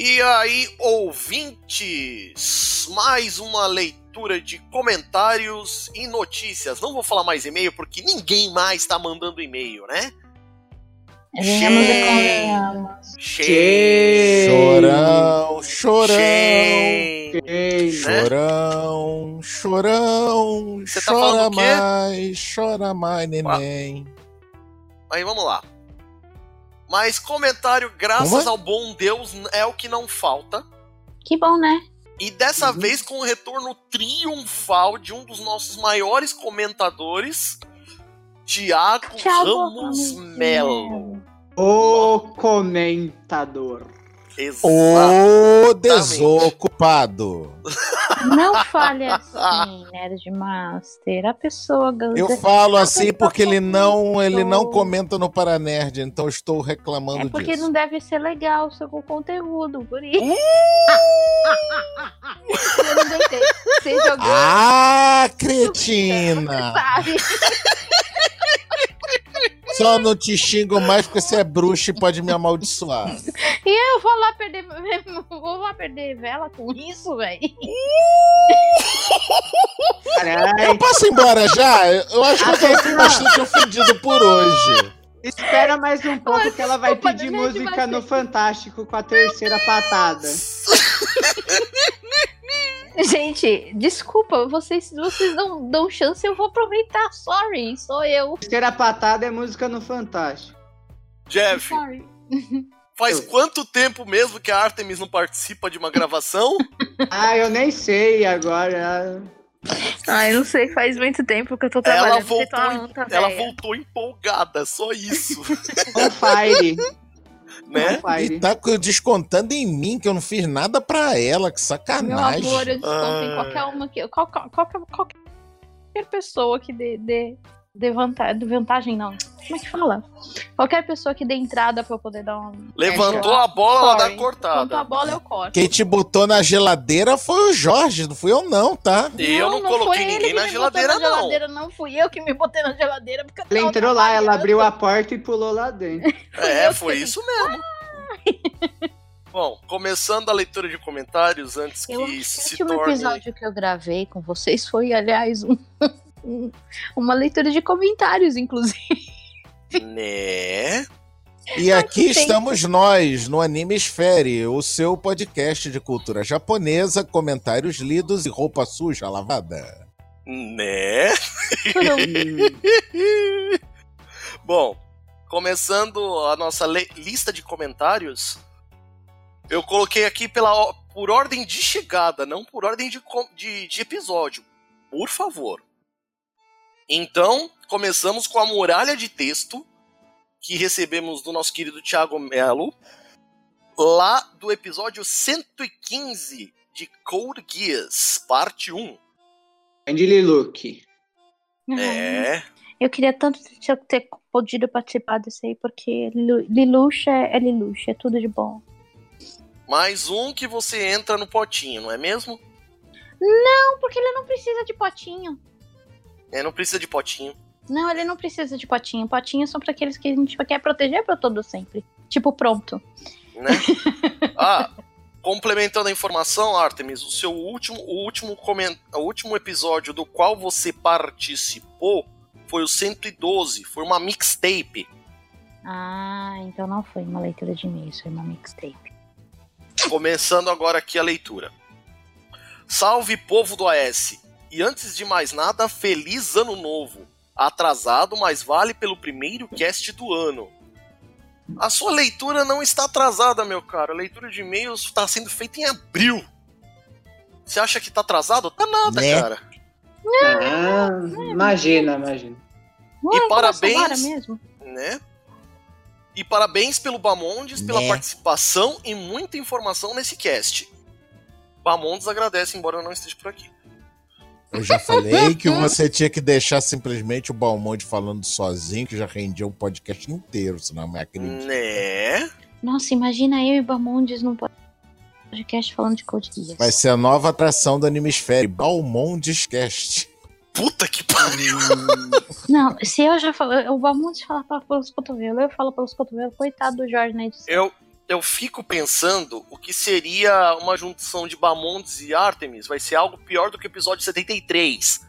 E aí, ouvintes, mais uma leitura de comentários e notícias. Não vou falar mais e-mail, porque ninguém mais tá mandando e-mail, né? Chorão, Você tá falando do quê? chora mais, neném. Aí vamos lá. Mas comentário, graças ao bom Deus, é o que não falta. Que bom, né? E dessa vez com o retorno triunfal de um dos nossos maiores comentadores, Thiago Ramos Melo. O comentador. O desocupado. Não fale assim, Nerdmaster. A pessoa... Eu falo assim porque ele não comenta no Paranerd, então eu estou reclamando disso. É porque não deve ser legal o seu conteúdo, por isso. Eu não aguentei. Seja alguém... Ah, cretina! Sabe? Só não te xingo mais porque você é bruxa e pode me amaldiçoar. E eu vou lá perder vela com isso, velho. Eu posso ir embora já? Eu acho que eu tô bastante ofendido por hoje. Espera mais um pouco que ela vai pedir música no Fantástico com a terceira patada. Gente, desculpa, vocês dão chance, eu vou aproveitar. Sorry, sou eu. Terceira patada é música no Fantástico. Jeff, Sorry. Faz quanto tempo mesmo que a Artemis não participa de uma gravação? Eu nem sei agora. Eu não sei, faz muito tempo que eu tô trabalhando. Ela voltou empolgada, só isso. On fire. Né? E tá descontando em mim, que eu não fiz nada pra ela, que sacanagem. Meu amor, eu desconto em qualquer uma que... Qualquer pessoa que dê vantagem, não. Como é que fala? Qualquer pessoa que dê entrada pra eu poder dar um... Levantou a bola, ela dá cortada. Levantou a bola, eu corto. Quem te botou na geladeira foi o Jorge, não fui eu não, tá? Eu não coloquei ninguém na geladeira, não. Não fui eu que me botei na geladeira. Porque ela entrou lá, ela abriu a porta e pulou lá dentro. Foi isso mesmo. Bom, começando a leitura de comentários antes que isso se torne... O último episódio que eu gravei com vocês foi, aliás, uma leitura de comentários, inclusive. Né? E aqui estamos nós, no Animesfere, o seu podcast de cultura japonesa, comentários lidos e roupa suja lavada. Né? Bom, começando a nossa lista de comentários, eu coloquei aqui por ordem de chegada, não por ordem de episódio. Por favor. Então, começamos com a muralha de texto que recebemos do nosso querido Thiago Melo, lá do episódio 115 de Code Geass, parte 1. Andy Luke. Eu queria tanto ter podido participar desse aí, porque Liluxa é Liluxa, é tudo de bom. Mais um que você entra no potinho, não é mesmo? Não, porque ele não precisa de potinho. Não precisa de potinho. Não, ele não precisa de potinho. Potinhos são para aqueles que a gente quer proteger para todo sempre. Tipo, pronto. Né? Complementando a informação, Artemis, o último episódio do qual você participou foi o 112, foi uma mixtape. Então não foi uma leitura de e-mails, foi uma mixtape. Começando agora aqui a leitura. Salve, povo do AS! E antes de mais nada, feliz ano novo! Atrasado, mas vale pelo primeiro cast do ano. A sua leitura não está atrasada, meu caro. A leitura de e-mails está sendo feita em abril. Você acha que está atrasado? Tá nada, cara. Imagina. E parabéns, né? E parabéns pelo Bamondes, pela participação e muita informação nesse cast. Bamondes agradece, embora eu não esteja por aqui. Eu já falei que você tinha que deixar simplesmente o Balmonde falando sozinho, que já rendia um podcast inteiro, senão me acredito. Né? Nossa, imagina eu e Balmondes num podcast falando de Code Geass. Vai ser a nova atração do Animesfere, Balmondes Cast. Puta que pariu! Não, se eu já falei, o Balmondes fala pelos cotovelos, eu falo pelos cotovelos, coitado do Jorge na edição. Eu fico pensando o que seria uma junção de Bamondes e Artemis, vai ser algo pior do que o episódio 73.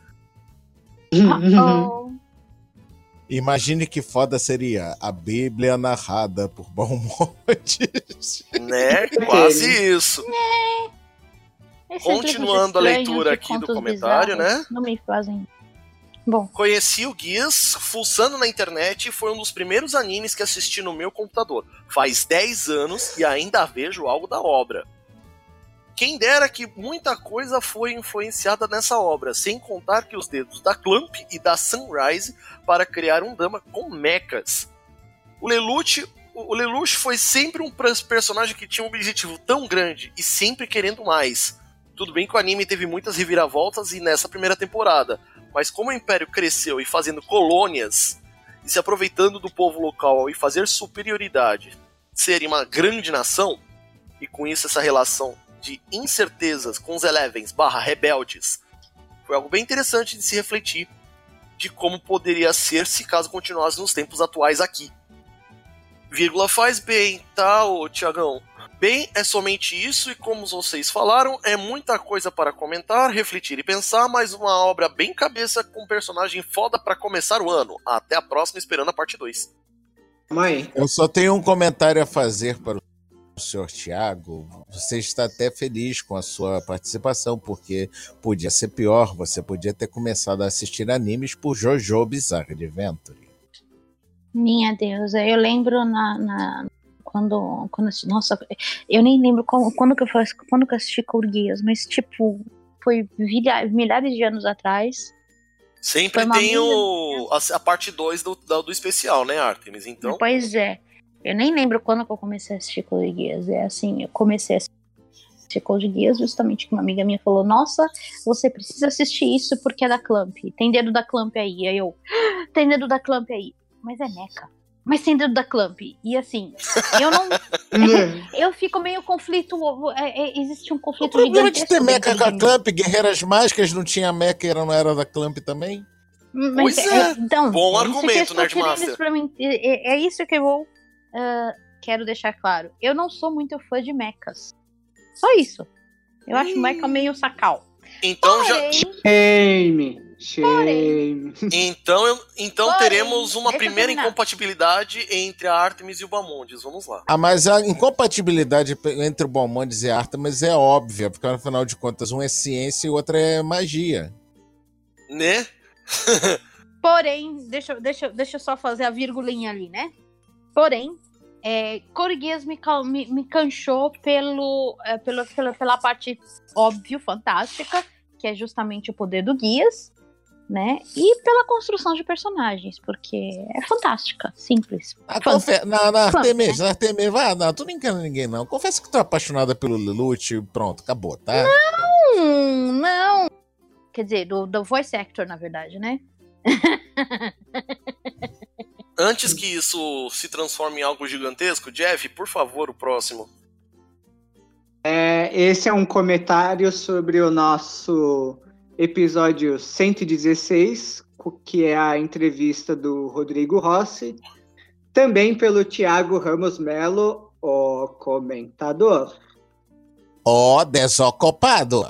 Imagine que foda seria a Bíblia narrada por Bamondes. Né? Quase isso. Continuando a leitura aqui do comentário, né? Não me fazem. Bom. Conheci o Geass fuçando na internet e foi um dos primeiros animes que assisti no meu computador. Faz 10 anos e ainda vejo algo da obra. Quem dera que muita coisa foi influenciada nessa obra, sem contar que os dedos da Clamp e da Sunrise para criar um drama com mechas. O Lelouch foi sempre um personagem que tinha um objetivo tão grande e sempre querendo mais. Tudo bem que o anime teve muitas reviravoltas e nessa primeira temporada, mas como o Império cresceu e fazendo colônias e se aproveitando do povo local e fazer superioridade, ser uma grande nação, e com isso essa relação de incertezas com os Elevens / rebeldes, foi algo bem interessante de se refletir de como poderia ser se caso continuasse nos tempos atuais aqui. Vírgula faz bem, tá, ô Tiagão? Bem, é somente isso e como vocês falaram, é muita coisa para comentar, refletir e pensar, mas uma obra bem cabeça com um personagem foda para começar o ano. Até a próxima, esperando a parte 2. Mãe. Eu só tenho um comentário a fazer para o senhor Thiago. Você está até feliz com a sua participação, porque podia ser pior, você podia ter começado a assistir animes por JoJo Bizarre Adventure. Minha Deus, eu lembro quando nossa, eu nem lembro quando que eu assisti Code Geass, mas tipo, foi milhares de anos atrás. Sempre tem a parte 2 do especial, né, Artemis? Então... Pois é, eu nem lembro quando que eu comecei a assistir Code Geass. É assim, eu comecei a assistir Code Geass justamente que uma amiga minha falou: nossa, você precisa assistir isso porque é da Clamp, tem dedo da Clamp aí. Aí eu, tem dedo da Clamp aí, mas é mecha. Mas tem dedo da Clamp. E assim, eu não... eu fico meio conflito... existe um conflito gigantesco. O problema de ter mecha com a Clamp, Guerreiras Mágicas não tinha mecha, não era da Clamp também? Pois então, bom argumento, Nerdmaster. É isso que eu vou... quero deixar claro. Eu não sou muito fã de mechas. Só isso. Eu acho mecha meio sacal. Então Porém, Shame. Então teremos uma primeira incompatibilidade entre a Artemis e o Bamondes. Vamos lá. Mas a incompatibilidade entre o Bamondes e a Artemis é óbvia, porque afinal de contas um é ciência e o outro é magia. Né? Porém, deixa eu só fazer a virgulinha ali, né? Porém, Code Geass me canchou pela parte óbvio, fantástica, que é justamente o poder do Geass, né? E pela construção de personagens, porque é fantástica, simples. Artemis, tu não engana ninguém, não. Confessa que tu é apaixonada pelo Lelouch e pronto, acabou, tá? Não. Quer dizer, do voice actor, na verdade, né? Antes que isso se transforme em algo gigantesco, Jeff, por favor, o próximo. Esse é um comentário sobre o nosso episódio 116, que é a entrevista do Rodrigo Rossi, também pelo Thiago Ramos Melo, o comentador. Desocupado.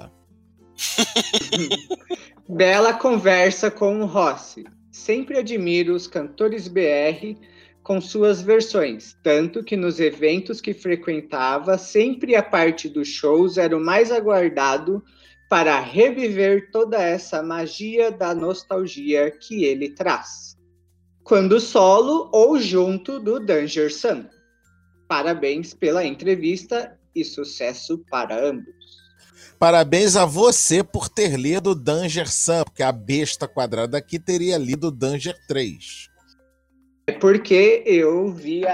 Bela conversa com o Rossi. Sempre admiro os cantores BR com suas versões, tanto que nos eventos que frequentava, sempre a parte dos shows era o mais aguardado para reviver toda essa magia da nostalgia que ele traz. Quando solo ou junto do Danger Sun. Parabéns pela entrevista e sucesso para ambos. Parabéns a você por ter lido Danger Sun, porque a besta quadrada aqui teria lido Danger 3. É porque eu vi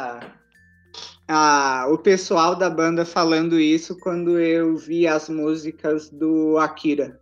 o pessoal da banda falando isso quando eu vi as músicas do Akira.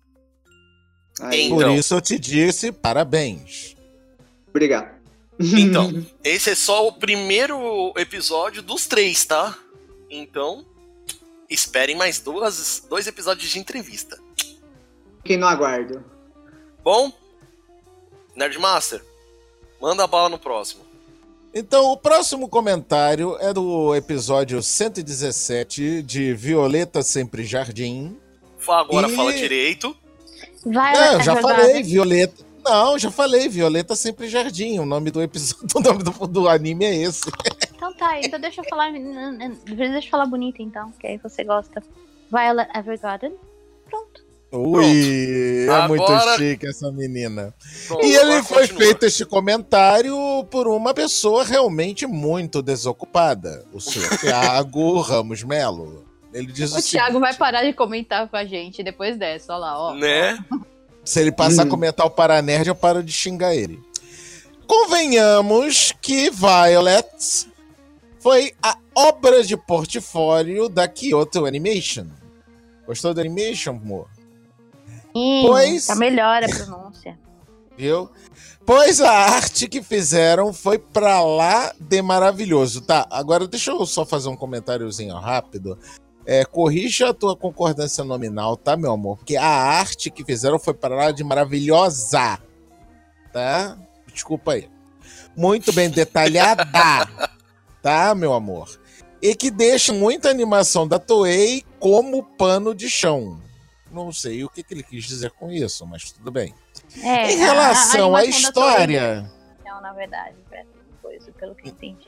Por isso eu te disse parabéns. Obrigado. Então, esse é só o primeiro episódio dos 3, tá? Então, esperem mais dois episódios de entrevista. Fiquem no aguardo. Bom, Nerdmaster, manda a bala no próximo. Então, o próximo comentário é do episódio 117 de Violeta Sempre Jardim. Agora fala direito. Não, já falei, Violeta. Não, já falei, Violeta Sempre Jardim. O nome do episódio, o nome do anime é esse. Então tá, então deixa eu falar bonito então, que aí você gosta. Violet Evergarden. Pronto. Ui, é muito chique essa menina. Pronto, e ele foi feito este comentário por uma pessoa realmente muito desocupada. O senhor Thiago Ramos Melo. Ele diz o Thiago vai parar de comentar com a gente depois dessa, olha lá, ó. Né? Se ele passar a comentar o Paranerd, eu paro de xingar ele. Convenhamos que Violet foi a obra de portfólio da Kyoto Animation. Gostou do Animation, amor? Pois... Tá melhor a pronúncia. Viu? Pois a arte que fizeram foi pra lá de maravilhoso. Tá, agora deixa eu só fazer um comentáriozinho rápido. Corrija a tua concordância nominal, tá, meu amor? Porque a arte que fizeram foi pra lá de maravilhosa. Tá? Desculpa aí. Muito bem detalhada. Tá, meu amor? E que deixa muita animação da Toei como pano de chão. Não sei o que ele quis dizer com isso, mas tudo bem. Em relação à história... Não, na verdade, pelo que eu entendi.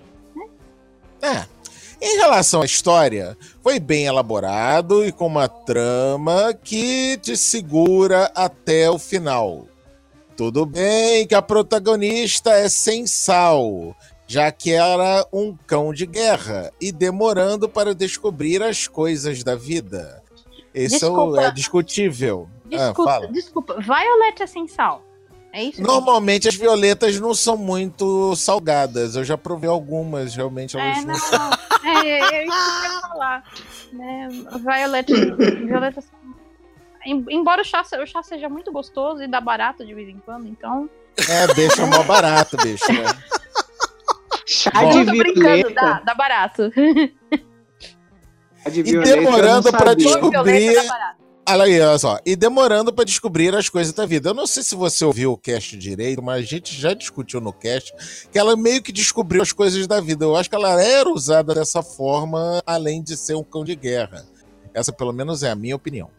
Em relação à história, foi bem elaborado e com uma trama que te segura até o final. Tudo bem que a protagonista é sem sal, já que era um cão de guerra e demorando para descobrir as coisas da vida. Isso é discutível. Desculpa, Violet é sem sal. É isso? Normalmente as violetas não são muito salgadas. Eu já provei algumas, realmente elas não são. É isso que eu ia falar. Violeta. Embora o chá seja muito gostoso e dá barato de vez em quando, então. Deixa mó barato, bicho. Né? Chá de violeta. Dá barato. E demorando pra descobrir. Olha só. E demorando pra descobrir as coisas da vida. Eu não sei se você ouviu o cast direito, mas a gente já discutiu no cast que ela meio que descobriu as coisas da vida. Eu acho que ela era usada dessa forma, além de ser um cão de guerra. Essa, pelo menos, é a minha opinião.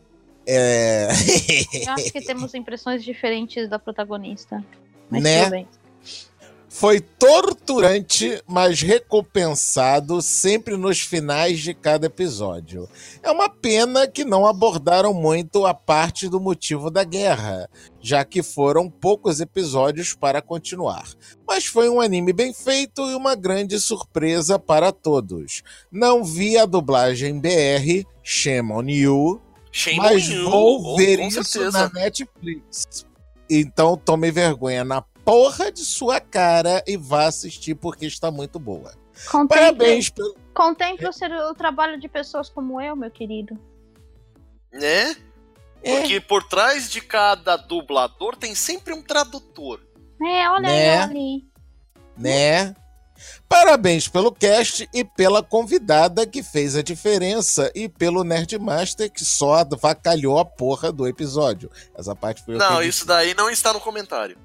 Eu acho que temos impressões diferentes da protagonista. Mas tudo bem. Foi torturante, mas recompensado sempre nos finais de cada episódio. É uma pena que não abordaram muito a parte do motivo da guerra, já que foram poucos episódios para continuar. Mas foi um anime bem feito e uma grande surpresa para todos. Não vi a dublagem BR, Shame on You, mas vou ver isso na Netflix. Então tome vergonha na porra de sua cara e vá assistir porque está muito boa. Parabéns pelo... Contemple o trabalho de pessoas como eu, meu querido. Né? Porque por trás de cada dublador tem sempre um tradutor. Olha aí, ali. Né? Parabéns pelo cast e pela convidada que fez a diferença e pelo Nerdmaster que só avacalhou a porra do episódio. Essa parte foi Não, isso daí não está no comentário.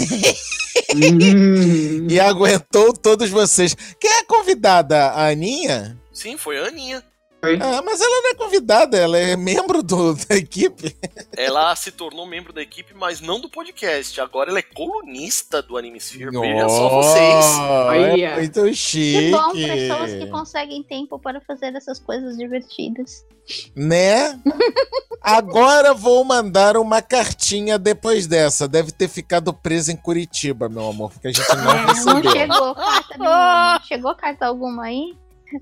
E aguentou todos vocês. Quem é a convidada? A Aninha? Sim, foi a Aninha. Mas ela não é convidada, ela é membro da equipe. Ela se tornou membro da equipe, mas não do podcast. Agora ela é colunista do Animesphere. Veja só vocês. É muito chique. Que bom, pessoas que conseguem tempo para fazer essas coisas divertidas. Né? Agora vou mandar uma cartinha depois dessa. Deve ter ficado presa em Curitiba, meu amor, porque a gente não recebeu. Não chegou carta nenhuma. Chegou carta alguma aí?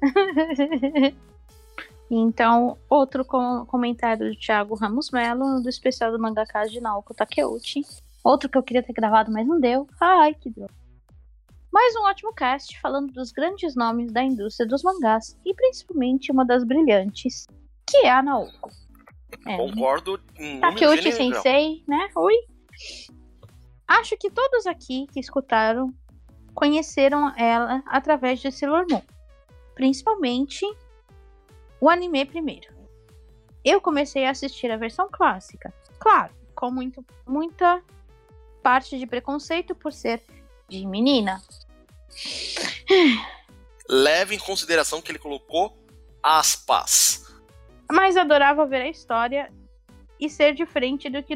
Então, outro comentário do Thiago Ramos Melo, do especial do mangaka de Naoko Takeuchi. Outro que eu queria ter gravado, mas não deu. Ai, que droga. Mais um ótimo cast falando dos grandes nomes da indústria dos mangás e principalmente uma das brilhantes, que é a Naoko. Concordo. Takeuchi Sensei, né? Oi. Acho que todos aqui que escutaram conheceram ela através de Sailor Moon. Principalmente o anime primeiro. Eu comecei a assistir a versão clássica. Claro, com muita parte de preconceito por ser de menina. Leve em consideração que ele colocou aspas. Mas adorava ver a história e ser diferente do que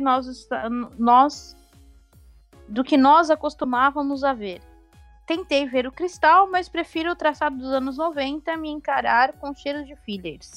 nós acostumávamos a ver. Tentei ver o Cristal, mas prefiro o traçado dos anos 90 me encarar com cheiro de fillers.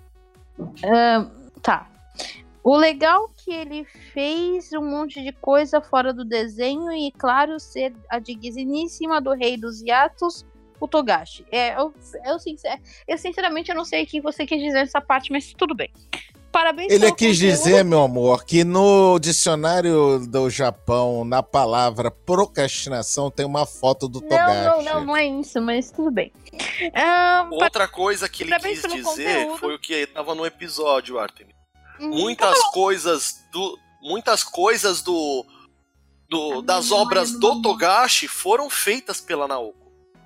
Tá. O legal que ele fez um monte de coisa fora do desenho e, claro, ser a digníssima do rei dos hiatos, o Togashi. Eu sinceramente eu não sei o que você quis dizer nessa parte, mas tudo bem. Parabéns Ele pelo quis conteúdo. dizer, meu amor, que no dicionário do Japão, na palavra procrastinação, tem uma foto do Togashi. Não é isso, mas tudo bem. Outra coisa que ele Parabéns quis pelo dizer conteúdo. foi o que estava no episódio, Artemis. Muitas coisas das obras do Togashi foram feitas pela Naoko.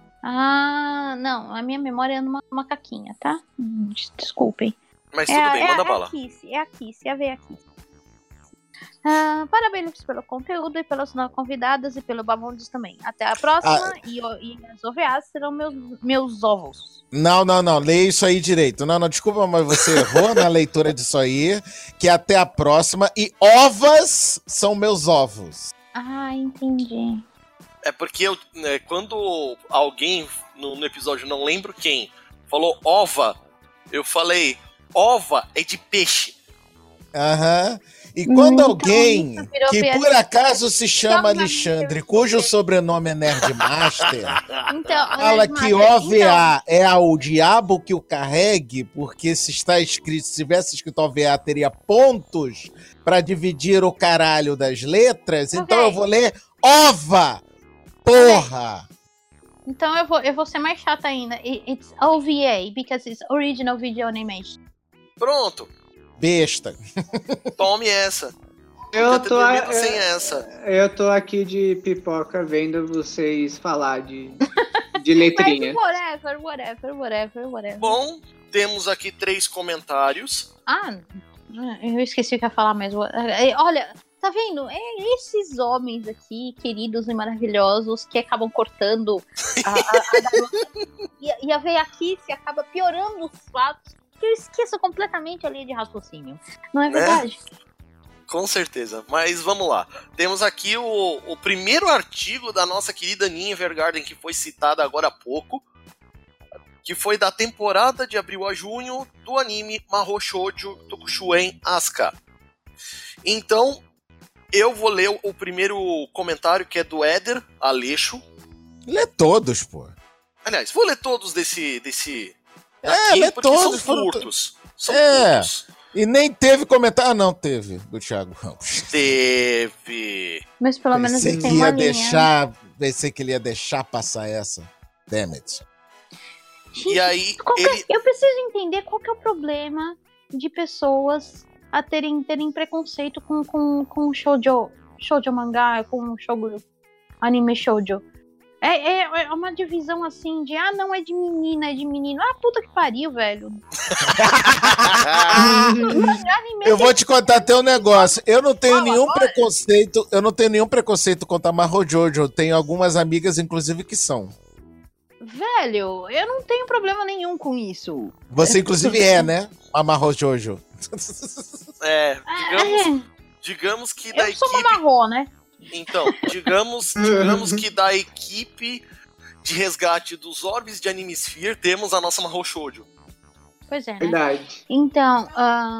Não, a minha memória é numa macaquinha, tá? Desculpem. Mas tudo bem, manda bala. É a Kiss, a veia Kiss. Parabéns pelo conteúdo e pelas novas convidadas e pelo Babondes também. Até a próxima e as OVAs serão meus ovos. Não, leia isso aí direito. Não, desculpa, mas você errou na leitura disso aí, que até a próxima e ovas são meus ovos. Entendi. É porque quando alguém no episódio, não lembro quem, falou ova, eu falei, ova é de peixe. Aham. E quando alguém isso virou que piada. por acaso se chama Então, Alexandre, cujo sobrenome é Nerdmaster, fala que Então, OVA é o diabo que o carregue, porque se tivesse escrito OVA, teria pontos para dividir o caralho das letras, então eu vou ler OVA! Porra! Então eu vou ser mais chata ainda. It's OVA, because it's Original Video Animation. Pronto, Besta. tome essa. Eu tô, sem essa. eu tô aqui de pipoca vendo vocês falar de letrinha. Mas whatever. Bom, temos aqui 3 comentários. Eu esqueci o que ia falar, mas... Olha, tá vendo? Esses homens aqui, queridos e maravilhosos, que acabam cortando a garota. E a veia aqui se acaba piorando os fatos, que eu esqueço completamente a linha de raciocínio. Não é verdade? Com certeza, mas vamos lá. Temos aqui o primeiro artigo da nossa querida Ninha Evergarden, que foi citada agora há pouco, que foi da temporada de abril a junho do anime Mahou Shoujo Tokushuen Asuka. Então, eu vou ler o primeiro comentário, que é do Éder Aleixo. Lê todos, pô. Aliás, vou ler todos desse lê porque todos. são curtos. São curtos. E nem teve comentário. Não, teve, do Thiago Ramos. Teve. Mas pelo menos Pensei ele que tem uma ia linha. Pensei que ele ia deixar passar essa. Damn it. Gente, E aí, eu preciso entender qual que é o problema de pessoas a terem preconceito com shoujo mangá, com anime shoujo. É uma divisão assim de, não é de menina, é de menino. Puta que pariu, velho. Eu vou te contar até um negócio. Eu não tenho nenhum preconceito contra Mahou Jojo. Eu tenho algumas amigas, inclusive, que são. Velho, eu não tenho problema nenhum com isso. Você, inclusive, né? A Mahou Jojo. Digamos que da eu sou uma equipe... marrom, né? Então, digamos que da equipe de resgate dos orbes de Animesphere temos a nossa Mahou Shoujo. Pois é, né? Verdade. Então,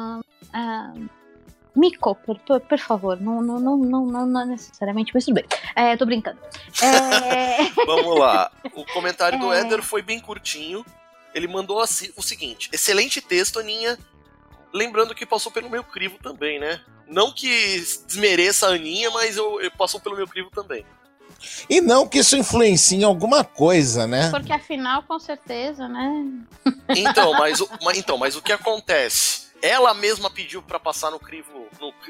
Miko, por favor, não necessariamente, mas tudo bem. Tô brincando. Vamos lá. O comentário do Éder foi bem curtinho. Ele mandou assim, o seguinte: excelente texto, Aninha. Lembrando que passou pelo meu crivo também, né? Não que desmereça a Aninha, mas eu passou pelo meu crivo também. E não que isso influencie em alguma coisa, né? Porque afinal, com certeza, né? Então, mas o que acontece? Ela mesma pediu pra passar no crivo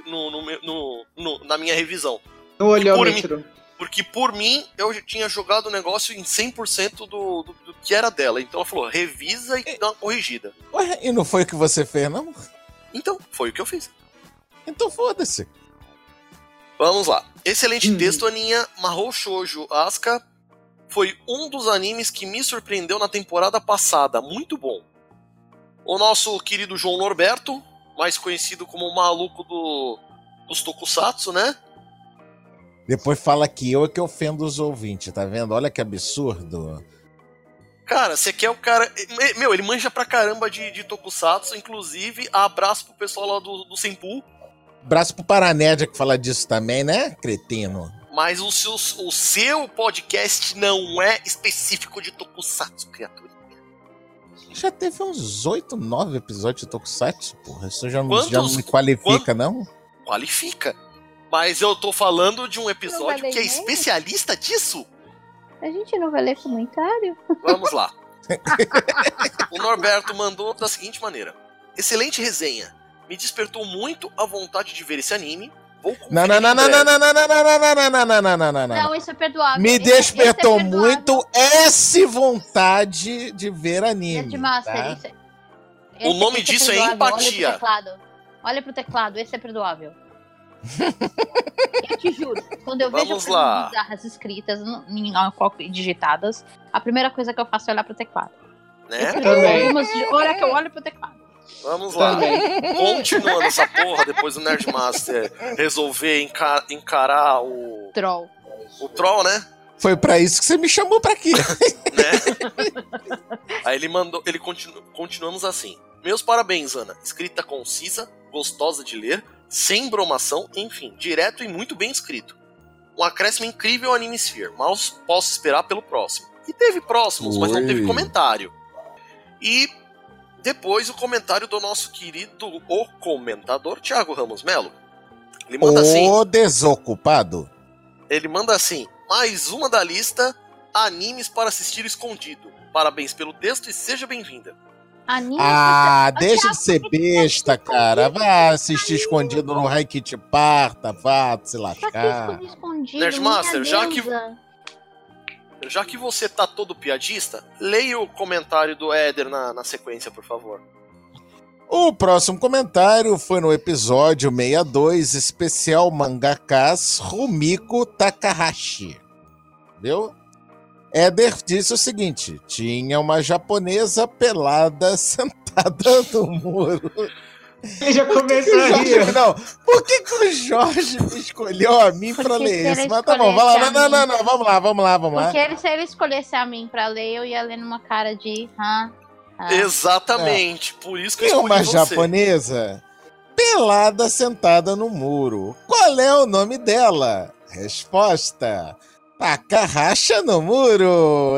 na minha revisão. No olhômetro. Porque por mim, eu já tinha jogado o negócio em 100% do que era dela. Então ela falou, revisa e dá uma corrigida. Ué, e não foi o que você fez, não? Então, foi o que eu fiz. Então foda-se. Vamos lá. Excelente texto, Aninha. Mahou Shoujo Asuka foi um dos animes que me surpreendeu na temporada passada. Muito bom. O nosso querido João Norberto, mais conhecido como o maluco dos tokusatsu, né? Depois fala que eu é que ofendo os ouvintes, tá vendo? Olha que absurdo. Cara, você quer o cara... Meu, ele manja pra caramba de tokusatsu, inclusive, abraço pro pessoal lá do Senpu. Abraço pro Paranédia que fala disso também, né, cretino? Mas o seu podcast não é específico de tokusatsu, criatura. Já teve uns 8, 9 episódios de tokusatsu, porra. Isso já não me qualifica, não? Qualifica. Mas eu tô falando de um episódio que é especialista disso. A gente não vai ler comentário? Vamos lá. O Norberto mandou da seguinte maneira. Excelente resenha. Me despertou muito a vontade de ver esse anime. Vou Não, isso é perdoável. Me despertou muito essa vontade de ver anime. Nerdmaster, tá? O nome disso é empatia. Olha pro teclado, esse é perdoável. Eu te juro, quando eu vejo coisas bizarras escritas, digitadas, a primeira coisa que eu faço é olhar pro teclado. Né? Olha que eu olho pro teclado. Vamos lá. Continuando essa porra, depois do Nerdmaster resolver encarar o Troll. O Troll, né? Foi pra isso que você me chamou pra quê? Né? Aí ele mandou, continuamos assim. Meus parabéns, Ana. Escrita concisa, gostosa de ler, sem bromação, enfim, direto e muito bem escrito. Um acréscimo incrível ao Anime Sphere. Mal posso esperar pelo próximo. E teve próximos, mas não teve comentário. E depois o comentário do nosso querido o comentador Thiago Ramos Melo. Ele manda assim. Desocupado. Ele manda assim: mais uma da lista, animes para assistir escondido. Parabéns pelo texto e seja bem-vinda. Deixa de ser besta, cara. Vai assistir escondido no Raikit Parta, vá se lascar. Nerdmaster, já que você tá todo piadista, leia o comentário do Éder na sequência, por favor. O próximo comentário foi no episódio 62, especial mangakas Rumiko Takahashi. Viu? Éder disse o seguinte: tinha uma japonesa pelada sentada no muro. Ele já começou a rir. Não, por que o Jorge me escolheu a mim pra ler esse? Mas tá bom, vai lá. Não, vamos lá. Porque se ele escolhesse a mim pra ler, eu ia ler numa cara de... Exatamente, por isso que eu escolhi uma você. Japonesa pelada sentada no muro. Qual é o nome dela? Resposta: Takahashi no muro.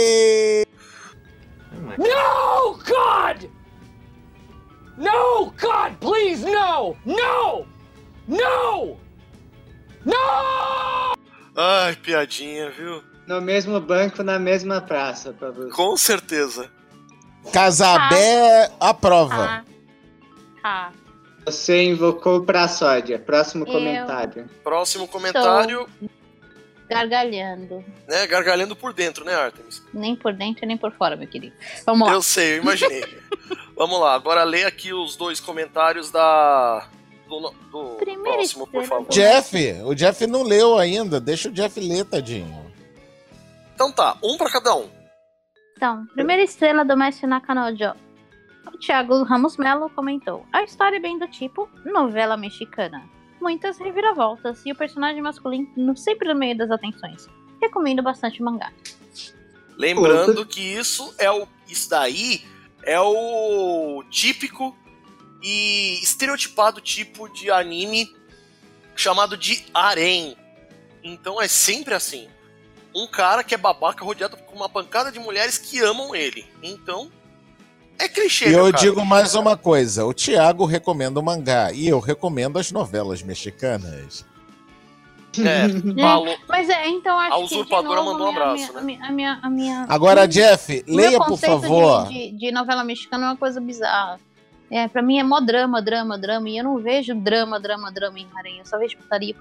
No, God! No, God, please, no! No! No! No! Ai, piadinha, viu? No mesmo banco, na mesma praça, pra você. Com certeza. Casabé aprova. Você invocou pra sódia. Próximo comentário. Próximo comentário. Gargalhando. Né, gargalhando por dentro, né, Artemis? Nem por dentro nem por fora, meu querido. Vamos lá. Eu sei, eu imaginei. Vamos lá, agora lê aqui os dois comentários do próximo, por favor. O Jeff não leu ainda. Deixa o Jeff ler, tadinho. Então tá, um pra cada um. Então, primeira estrela do Mestre Nakanojo. O Thiago Ramos Melo comentou: a história é bem do tipo novela mexicana. Muitas reviravoltas e o personagem masculino sempre no meio das atenções. Recomendo bastante o mangá. Lembrando que isso daí é o típico e estereotipado tipo de anime chamado de harem. Então é sempre assim. Um cara que é babaca rodeado por uma pancada de mulheres que amam ele. Então, é clichê, E eu cara. digo mais uma coisa. O Thiago recomenda o mangá e eu recomendo as novelas mexicanas. Falou. Mas então acho A que usurpadora de novo, mandou um abraço, a minha... Agora, Jeff, leia, por conceito favor. De novela mexicana é uma coisa bizarra. Pra mim é mó drama, e eu não vejo drama em harem. Eu só vejo putaria.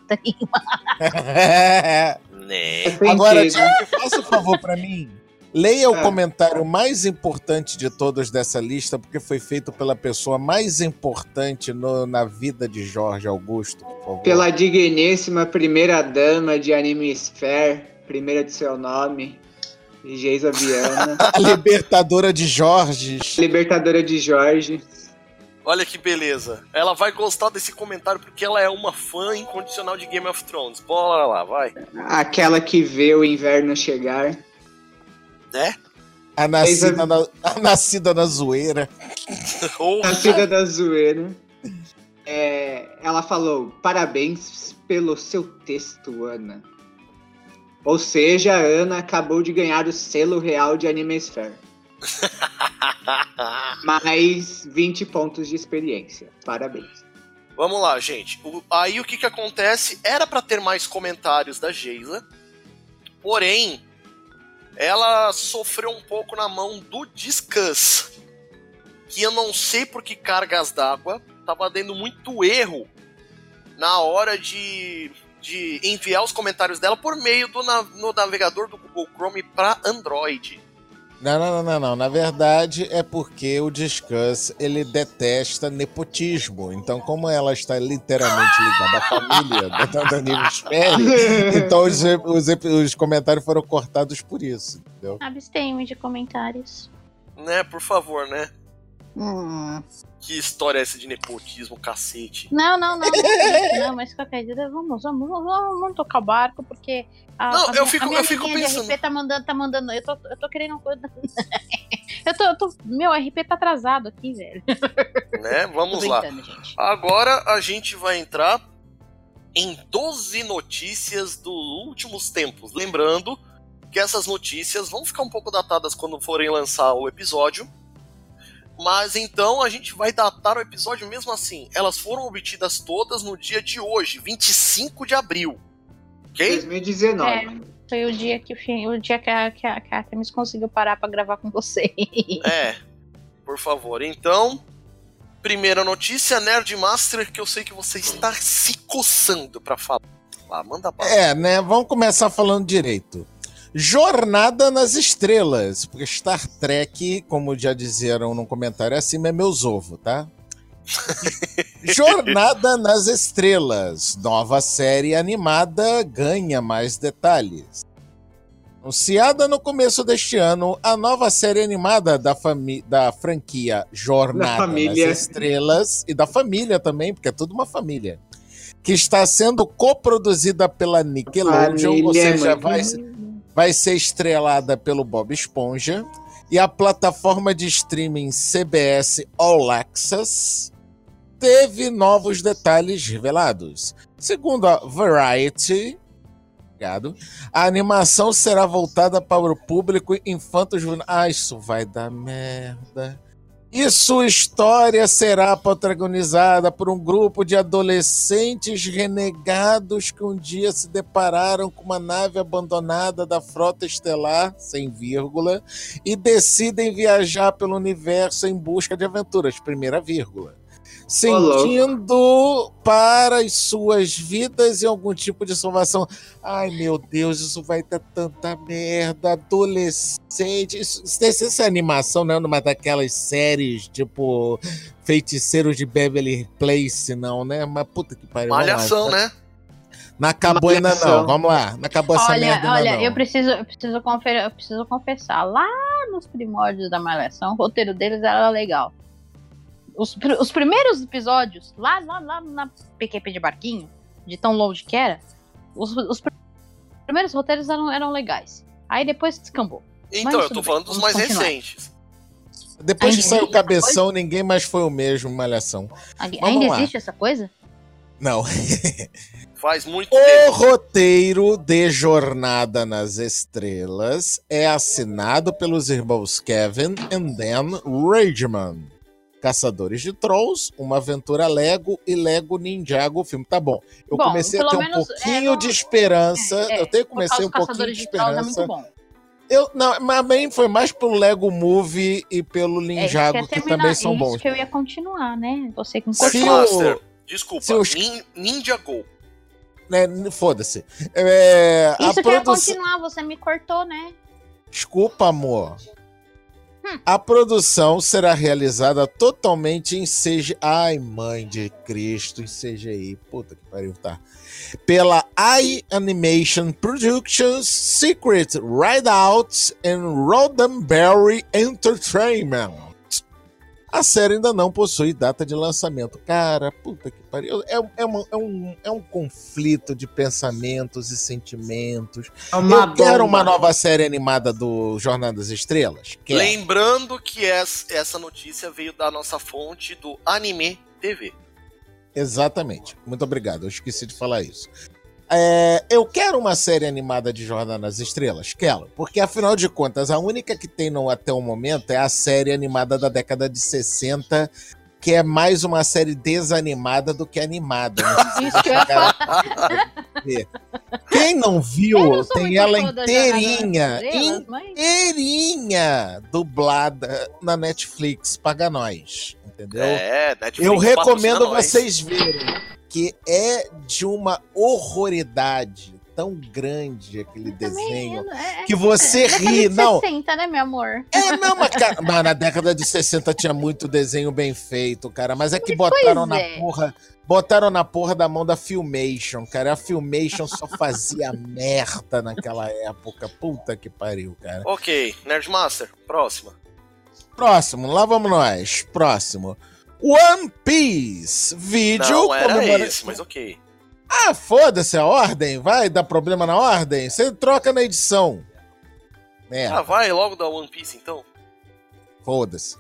Né? Agora, Jeff, faça um favor pra mim. Leia o comentário mais importante de todos dessa lista, porque foi feito pela pessoa mais importante na vida de Jorge Augusto, por favor. Pela digníssima primeira dama de Anime Sphere, primeira de seu nome, Geisa Viana, A libertadora de Jorges. libertadora de Jorge. Olha que beleza. Ela vai gostar desse comentário porque ela é uma fã incondicional de Game of Thrones. Bora lá, vai. Aquela que vê o inverno chegar. Né? A nascida na zoeira. Nascida da zoeira. Ela falou, parabéns pelo seu texto, Ana. Ou seja, a Ana acabou de ganhar o selo real de Animesphere. Mais 20 pontos de experiência. Parabéns. Vamos lá, gente. Aí o que acontece? Era pra ter mais comentários da Geisa, porém, ela sofreu um pouco na mão do Discuss, que eu não sei por que cargas d'água tava dando muito erro na hora de enviar os comentários dela por meio no navegador do Google Chrome para Android. Não. Na verdade, é porque o Discuss, ele detesta nepotismo. Então, como ela está literalmente ligada à família da Animesphere, então os comentários foram cortados por isso, entendeu? Abstenho de comentários. Né, por favor, né? Que história é essa de nepotismo, cacete? Não, mas qualquer dia vamos tocar o barco, porque eu fico pensando. RP tá mandando, eu tô querendo coisa. Meu RP tá atrasado aqui, velho. Né, vamos lá. Gente. Agora a gente vai entrar em 12 notícias dos últimos tempos. Lembrando que essas notícias vão ficar um pouco datadas quando forem lançar o episódio. Mas então a gente vai datar o episódio mesmo assim. Elas foram obtidas todas no dia de hoje, 25 de abril. Ok? 2019. Foi o dia que a Artemis conseguiu parar pra gravar com você. Por favor. Então, primeira notícia, Nerdmaster, que eu sei que você está se coçando pra falar. Manda bala. Né? Vamos começar falando direito. Jornada nas Estrelas, porque Star Trek, como já disseram no comentário acima, é meus ovos, tá? Jornada nas Estrelas, nova série animada, ganha mais detalhes. Anunciada no começo deste ano, a nova série animada da franquia Jornada nas Estrelas, e da família também, porque é tudo uma família, que está sendo coproduzida pela Nickelodeon, ou seja, vai ser estrelada pelo Bob Esponja, e a plataforma de streaming CBS All Access teve novos detalhes revelados. Segundo a Variety, a animação será voltada para o público infanto-juvenil. Isso vai dar merda. E sua história será protagonizada por um grupo de adolescentes renegados que um dia se depararam com uma nave abandonada da frota estelar, sem vírgula, e decidem viajar pelo universo em busca de aventuras, primeira vírgula. Sentindo para as suas vidas e algum tipo de salvação. Ai, meu Deus, isso vai dar tanta merda. Adolescente. Isso é animação, não é uma daquelas séries tipo Feiticeiros de Beverly Place, não, né? Mas puta que pariu. Malhação, né? Não acabou ainda não. Vamos lá. Não acabou essa merda ainda não. Olha, eu preciso confessar. Lá nos primórdios da Malhação, o roteiro deles era legal. Os primeiros episódios, lá na PQP de barquinho, de tão longe que era, os primeiros roteiros eram legais. Aí depois descambou. Então, eu tô falando dos mais recentes. Depois que saiu o Cabeção, ninguém mais foi o mesmo, Malhação. Ainda existe essa coisa? Não. Faz muito tempo. O roteiro de Jornada nas Estrelas é assinado pelos irmãos Kevin e Dan Rageman. Caçadores de Trolls, Uma Aventura Lego e Lego Ninjago, o filme. Tá bom. Eu comecei a ter um pouquinho de esperança. Comecei um pouquinho de esperança. É muito bom. Mas bem, foi mais pelo Lego Movie e pelo Ninjago, que também são bons. Isso que eu ia continuar, né? Você com Desculpa, Ninjago. Foda-se. Isso que eu ia continuar, você me cortou, né? Desculpa, amor. A produção será realizada totalmente em CGI. Ai, mãe de Cristo, em CGI. Puta que pariu, tá? Pela iAnimation Productions, Secret Rideouts e Roddenberry Entertainment. A série ainda não possui data de lançamento. Cara, puta que pariu. É um conflito de pensamentos e sentimentos. Eu quero uma nova série animada do Jornada das Estrelas. Quero. Lembrando que essa notícia veio da nossa fonte do Anime TV. Exatamente. Muito obrigado. Eu esqueci de falar isso. Eu quero uma série animada de Jornada nas Estrelas, quero, porque afinal de contas a única que tem até o momento é a série animada da década de 60, que é mais uma série desanimada do que animada. Isso que eu ia falar. Quem não viu, tem ela inteirinha, Mas... dublada na Netflix, paga nós, entendeu? Netflix eu recomendo nós. vocês verem. Que é de uma horroridade tão grande aquele desenho que você ri. Não, 60, né, meu amor? Não, mas, cara, mas na década de 60 tinha muito desenho bem feito, cara. Mas é que botaram na porra da mão da Filmation, cara. A Filmation só fazia merda naquela época. Puta que pariu, cara. Ok, Nerdmaster, próximo, lá vamos nós. Próximo. One Piece, vídeo... Não era esse, mas ok. Ah, foda-se a ordem, vai dar problema na ordem, você troca na edição. Ah, vai logo da One Piece, então. Foda-se.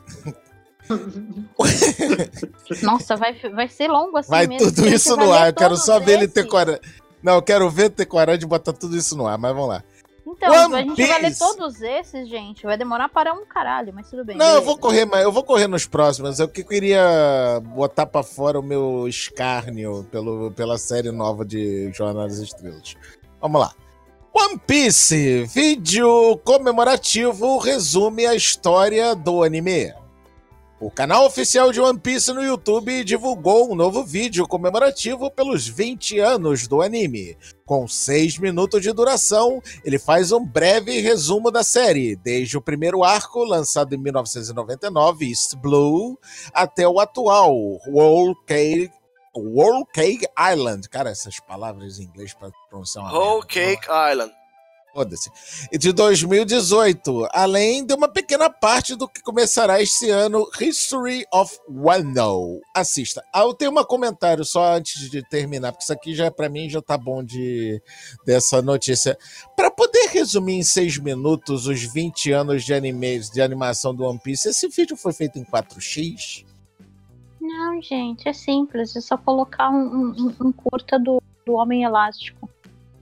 Nossa, vai ser longo assim vai mesmo. Tudo isso no ar, eu quero só ver ele ter coragem. Não, eu quero ver ter coragem de botar tudo isso no ar, mas vamos lá. Então, One a gente Piece. vai ler todos esses, gente. Vai demorar para um caralho, mas tudo bem. Não, beleza. eu vou correr nos próximos. Eu que queria botar pra fora o meu escárnio pela série nova de Jornada das Estrelas. Vamos lá. One Piece, vídeo comemorativo, resume a história do anime. O canal oficial de One Piece no YouTube divulgou um novo vídeo comemorativo pelos 20 anos do anime. Com 6 minutos de duração, ele faz um breve resumo da série, desde o primeiro arco, lançado em 1999, East Blue, até o atual, Whole Cake Island. Cara, essas palavras em inglês para pronunciar uma Whole Cake Island. Foda-se. E de 2018, além de uma pequena parte do que começará este ano, History of Wano. Assista. Eu tenho um comentário só antes de terminar, porque isso aqui já pra mim já tá bom dessa notícia. Para poder resumir em 6 minutos os 20 anos de animação do One Piece, esse vídeo foi feito em 4x? Não, gente, é simples. É só colocar um curta do Homem Elástico.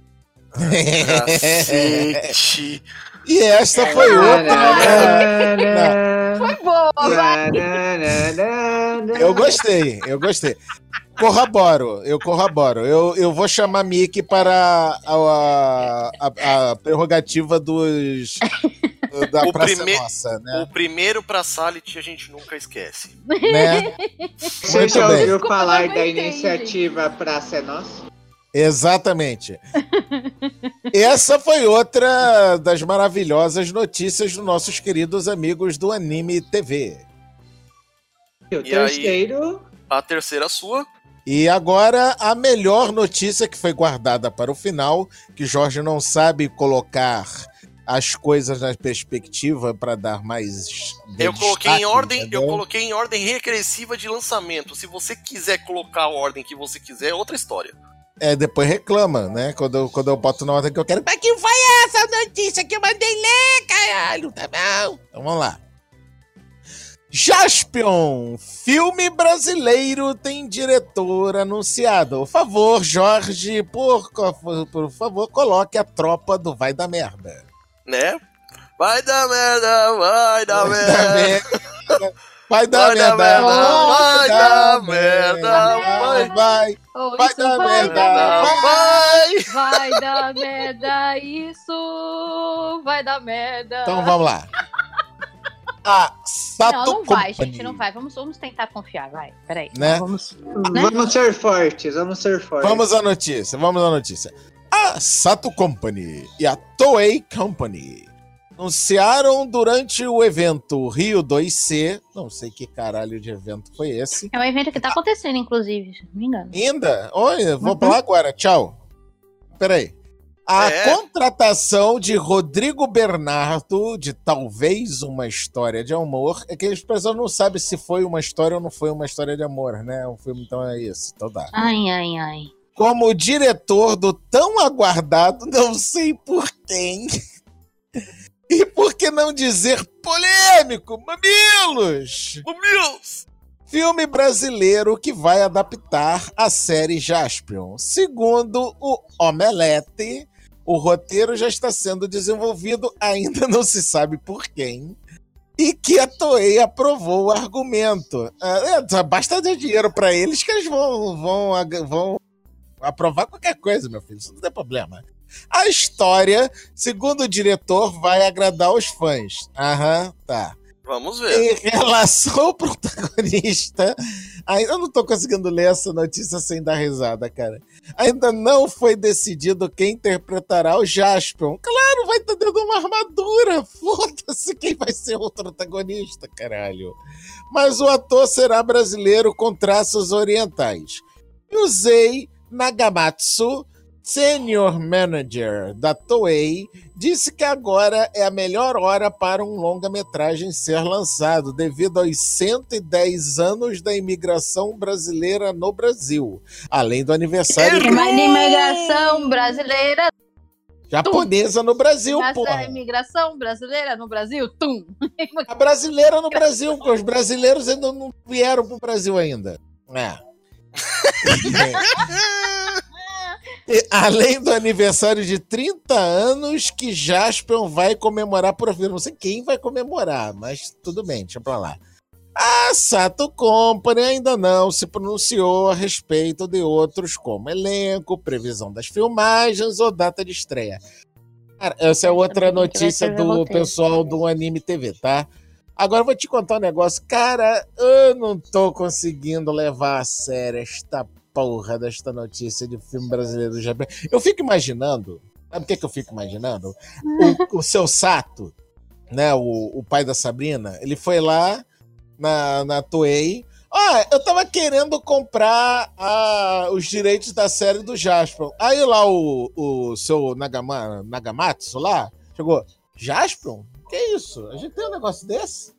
Cacete. E esta foi outra. Foi boa, vai. Eu gostei. Corroboro. Eu vou chamar Mickey para a prerrogativa da Praça Nossa, né? O primeiro pra Salit a gente nunca esquece. Né? Você já ouviu falar da iniciativa Praça é Nossa? Exatamente. Essa foi outra das maravilhosas notícias dos nossos queridos amigos do Anime TV. E o terceiro? A terceira sua. E agora a melhor notícia que foi guardada para o final, que Jorge não sabe colocar as coisas na perspectiva para dar mais eu coloquei destaque, em ordem, entendeu? eu coloquei em ordem regressiva de lançamento. Se você quiser colocar a ordem que você quiser, é outra história. Depois reclama, né? Quando eu boto na ordem que eu quero. Mas que foi essa notícia que eu mandei ler, caralho? Tá bom? Então vamos lá. Jaspion, filme brasileiro tem diretor anunciado. Por favor, Jorge, por favor, coloque a tropa do Vai da Merda. Né? Vai dar merda, vai dar merda. Vai dar merda, vai dar merda, vai dar merda, vai dar merda, isso vai dar merda. Então vamos lá. A Sato não vai, Company. gente, não vai. Vamos tentar confiar, vai. Peraí. Né? Vamos ser fortes, vamos ser fortes. Vamos à notícia. A Sato Company e a Toei Company anunciaram durante o evento Rio 2C, não sei que caralho de evento foi esse. É um evento que tá acontecendo, inclusive, se não me engano. Ainda? Olha, vou pra lá agora, tchau. Peraí. A contratação de Rodrigo Bernardo, de Talvez Uma História de Amor, é que as pessoas não sabem se foi uma história ou não foi uma história de amor, né? O filme, então, é isso. Então dá. Ai. Como diretor do tão aguardado, não sei por quem, e por que não dizer polêmico, Mamilos! Filme brasileiro que vai adaptar a série Jaspion. Segundo o Omelete, o roteiro já está sendo desenvolvido, ainda não se sabe por quem, e que a Toei aprovou o argumento. Basta dar dinheiro para eles que eles vão aprovar qualquer coisa, meu filho. Isso não tem problema. A história, segundo o diretor, vai agradar os fãs. Tá. Vamos ver. Em relação ao protagonista, ainda não tô conseguindo ler essa notícia sem dar risada, cara. Ainda não foi decidido quem interpretará o Jaspion. Claro, vai estar dentro de uma armadura. Foda-se quem vai ser o protagonista, caralho. Mas o ator será brasileiro com traços orientais. Yusei Nagamatsu, Senior Manager da Toei, disse que agora é a melhor hora para um longa-metragem ser lançado, devido aos 110 anos da imigração brasileira no Brasil, além do aniversário Da imigração brasileira. japonesa no Brasil, porra. A imigração brasileira no Brasil, tum. A brasileira no Brasil, porque os brasileiros ainda não vieram pro Brasil ainda. Além do aniversário de 30 anos que Jaspion vai comemorar por vida. Não sei quem vai comemorar, mas tudo bem, deixa pra lá. A Sato Company ainda não se pronunciou a respeito de outros como elenco, previsão das filmagens ou data de estreia. Cara, essa é outra notícia do pessoal do Anime TV, tá? Agora eu vou te contar um negócio. Cara, eu não tô conseguindo levar a sério esta porra desta notícia de filme brasileiro do Japão. Eu fico imaginando, sabe o que eu fico imaginando? O seu Sato, né, o pai da Sabrina, ele foi lá na Toei. Eu tava querendo comprar os direitos da série do Jaspion. Aí lá o seu Nagamatsu lá, chegou, Jaspion? Que isso? A gente tem um negócio desse?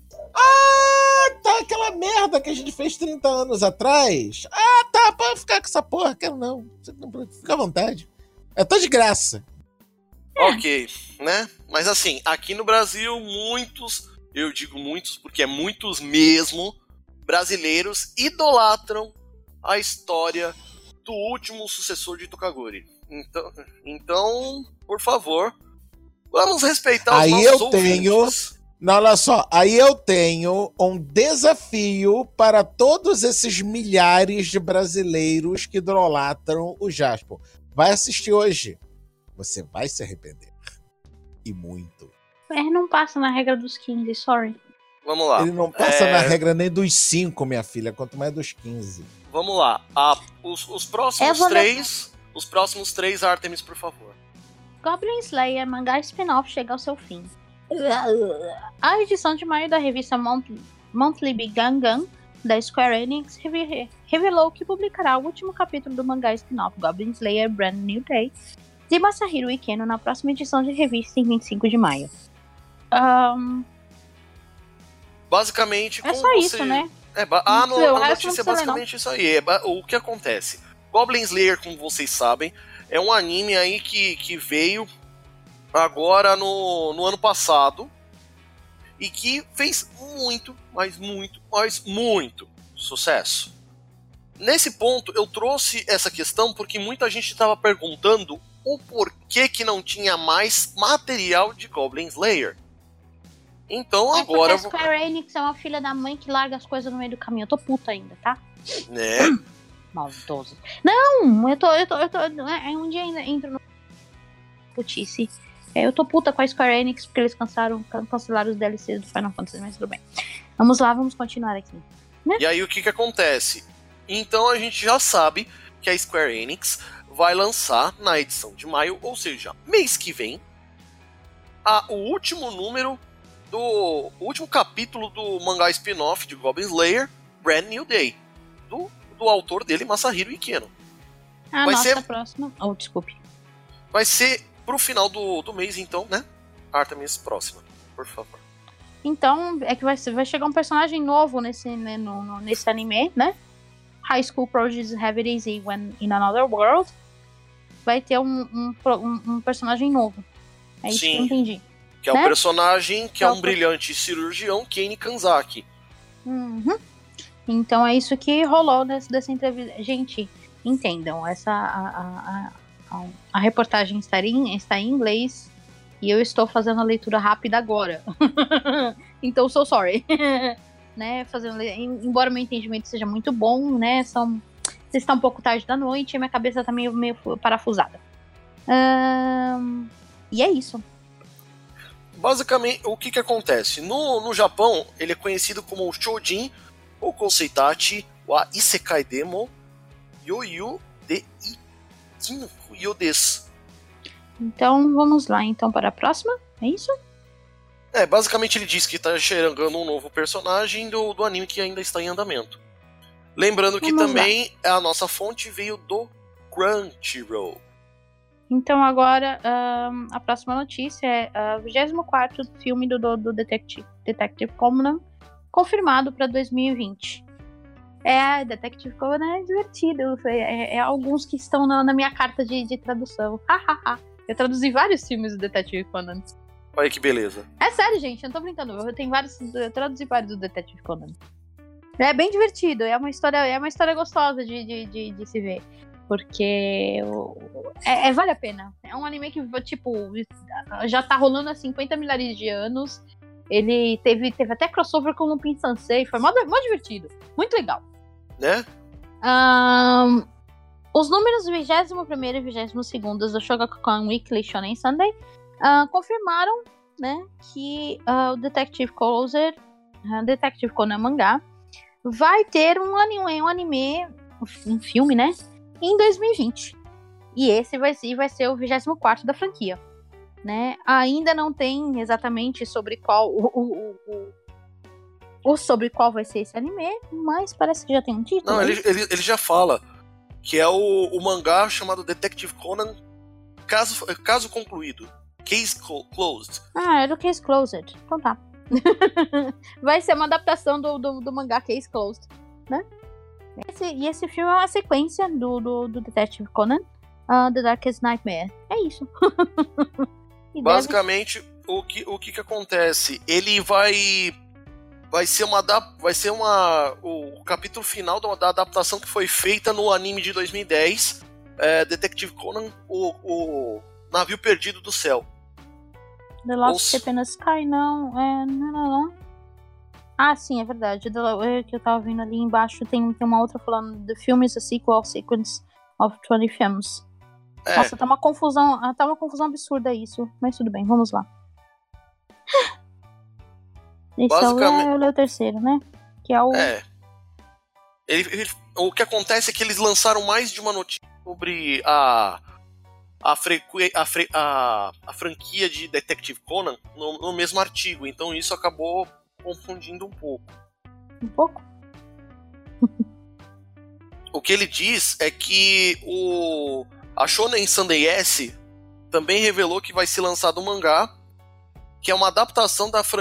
Tá, aquela merda que a gente fez 30 anos atrás. Tá, pode ficar com essa porra, quero não. Fica à vontade. Tá de graça. Ok, né? Mas assim, aqui no Brasil, muitos, eu digo muitos porque é muitos mesmo, brasileiros idolatram a história do último sucessor de Tokaguri. Então, por favor, vamos respeitar os nossos ouvintes. Não, olha só, aí eu tenho um desafio para todos esses milhares de brasileiros que idolatram o Jaspion. Vai assistir hoje. Você vai se arrepender. E muito. Ele não passa na regra dos 15, sorry. Vamos lá. Ele não passa na regra nem dos 5, minha filha, quanto mais dos 15. Vamos lá. Os próximos três, Artemis, por favor. Goblin Slayer, mangá spin-off, chega ao seu fim. A edição de maio da revista Monthly Big Gangan da Square Enix revelou que publicará o último capítulo do mangá spin-off Goblin Slayer Brand New Day de Masahiro Ikeno na próxima edição de revista em 25 de maio. Basicamente, é só isso, né? A notícia é basicamente isso aí. O que acontece? Goblin Slayer, como vocês sabem, é um anime aí que veio agora no ano passado e que fez muito, mas muito sucesso. Nesse ponto, eu trouxe essa questão porque muita gente estava perguntando o porquê que não tinha mais material de Goblin Slayer. Então agora... Porque a Square Enix é uma filha da mãe que larga as coisas no meio do caminho. Eu tô puta ainda, tá? Né? Maldoso. Não, eu tô um dia ainda entro no putice. Eu tô puta com a Square Enix porque eles cancelaram os DLCs do Final Fantasy, mas tudo bem. Vamos lá, vamos continuar aqui. Né? E aí o que acontece? Então a gente já sabe que a Square Enix vai lançar na edição de maio, ou seja, mês que vem, o último número o último capítulo do mangá spin-off de Goblin Slayer, Brand New Day, do autor dele, Masahiro Ikeno. Próxima. Oh, desculpe. Vai ser pro final do mês, então, né? Artemis próxima, por favor. Então, é que vai chegar um personagem novo nesse anime, né? High School Projects Have It Easy When in Another World. Vai ter um personagem novo. É isso que eu entendi. Que é o personagem que é um brilhante cirurgião, Kane Kanzaki. Uhum. Então é isso que rolou dessa entrevista. Gente, entendam, a reportagem está em inglês e eu estou fazendo a leitura rápida agora. Então, so sorry. Né, embora o meu entendimento seja muito bom, né, está um pouco tarde da noite e minha cabeça está meio parafusada. E é isso. Basicamente, o que acontece? No Japão, ele é conhecido como o Shojin, ou Koseitachi, wa Isekai Demo, Yoyu de Ikinyo desu. Então, vamos lá, então, para a próxima? É isso? Basicamente ele diz que está chegando um novo personagem do anime que ainda está em andamento. Lembrando que também a nossa fonte veio do Crunchyroll. Então agora, a próxima notícia é o 24º filme do Detective Conan, confirmado para 2020. Detective Conan é divertido, é alguns que estão na minha carta de tradução. Eu traduzi vários filmes do Detective Conan. Olha que beleza. É sério, gente, eu não tô brincando. Eu traduzi vários do Detective Conan. É bem divertido, é uma história gostosa de se ver. Porque vale a pena. É um anime que, tipo, já tá rolando há 50 milhares de anos. Ele teve até crossover com o Lupin Sansei. Foi mó divertido. Muito legal. Né? Os números 21º e 22º do Shogakukan Weekly Shonen Sunday confirmaram, né, que o Detective Conan mangá vai ter um filme, né, em 2020. E esse vai ser o 24º da franquia, né? Ainda não tem exatamente sobre qual sobre qual vai ser esse anime, mas parece que já tem um título. Não, ele já fala que é o mangá chamado Detective Conan Caso Concluído. Case Closed. Era o Case Closed. Então tá. Vai ser uma adaptação do mangá Case Closed, né? Esse filme é uma sequência do Detective Conan, The Darkest Nightmare. É isso. Basicamente, o que acontece? Ele vai ser o capítulo final da adaptação que foi feita no anime de 2010, Detective Conan, o Navio Perdido do Céu. The Lost Ship in the Sky, não. Ah, sim, é verdade. Que eu tava vendo ali embaixo, tem uma outra falando The film is a sequel sequence of 20 films. Nossa, tá uma confusão absurda isso. Mas tudo bem, vamos lá. Esse é o terceiro, né? Que é o... o que acontece é que eles lançaram mais de uma notícia sobre a franquia de Detective Conan no mesmo artigo. Então isso acabou confundindo um pouco. Um pouco? O que ele diz é que a Shonen Sunday S também revelou que vai ser lançado um mangá que é uma adaptação do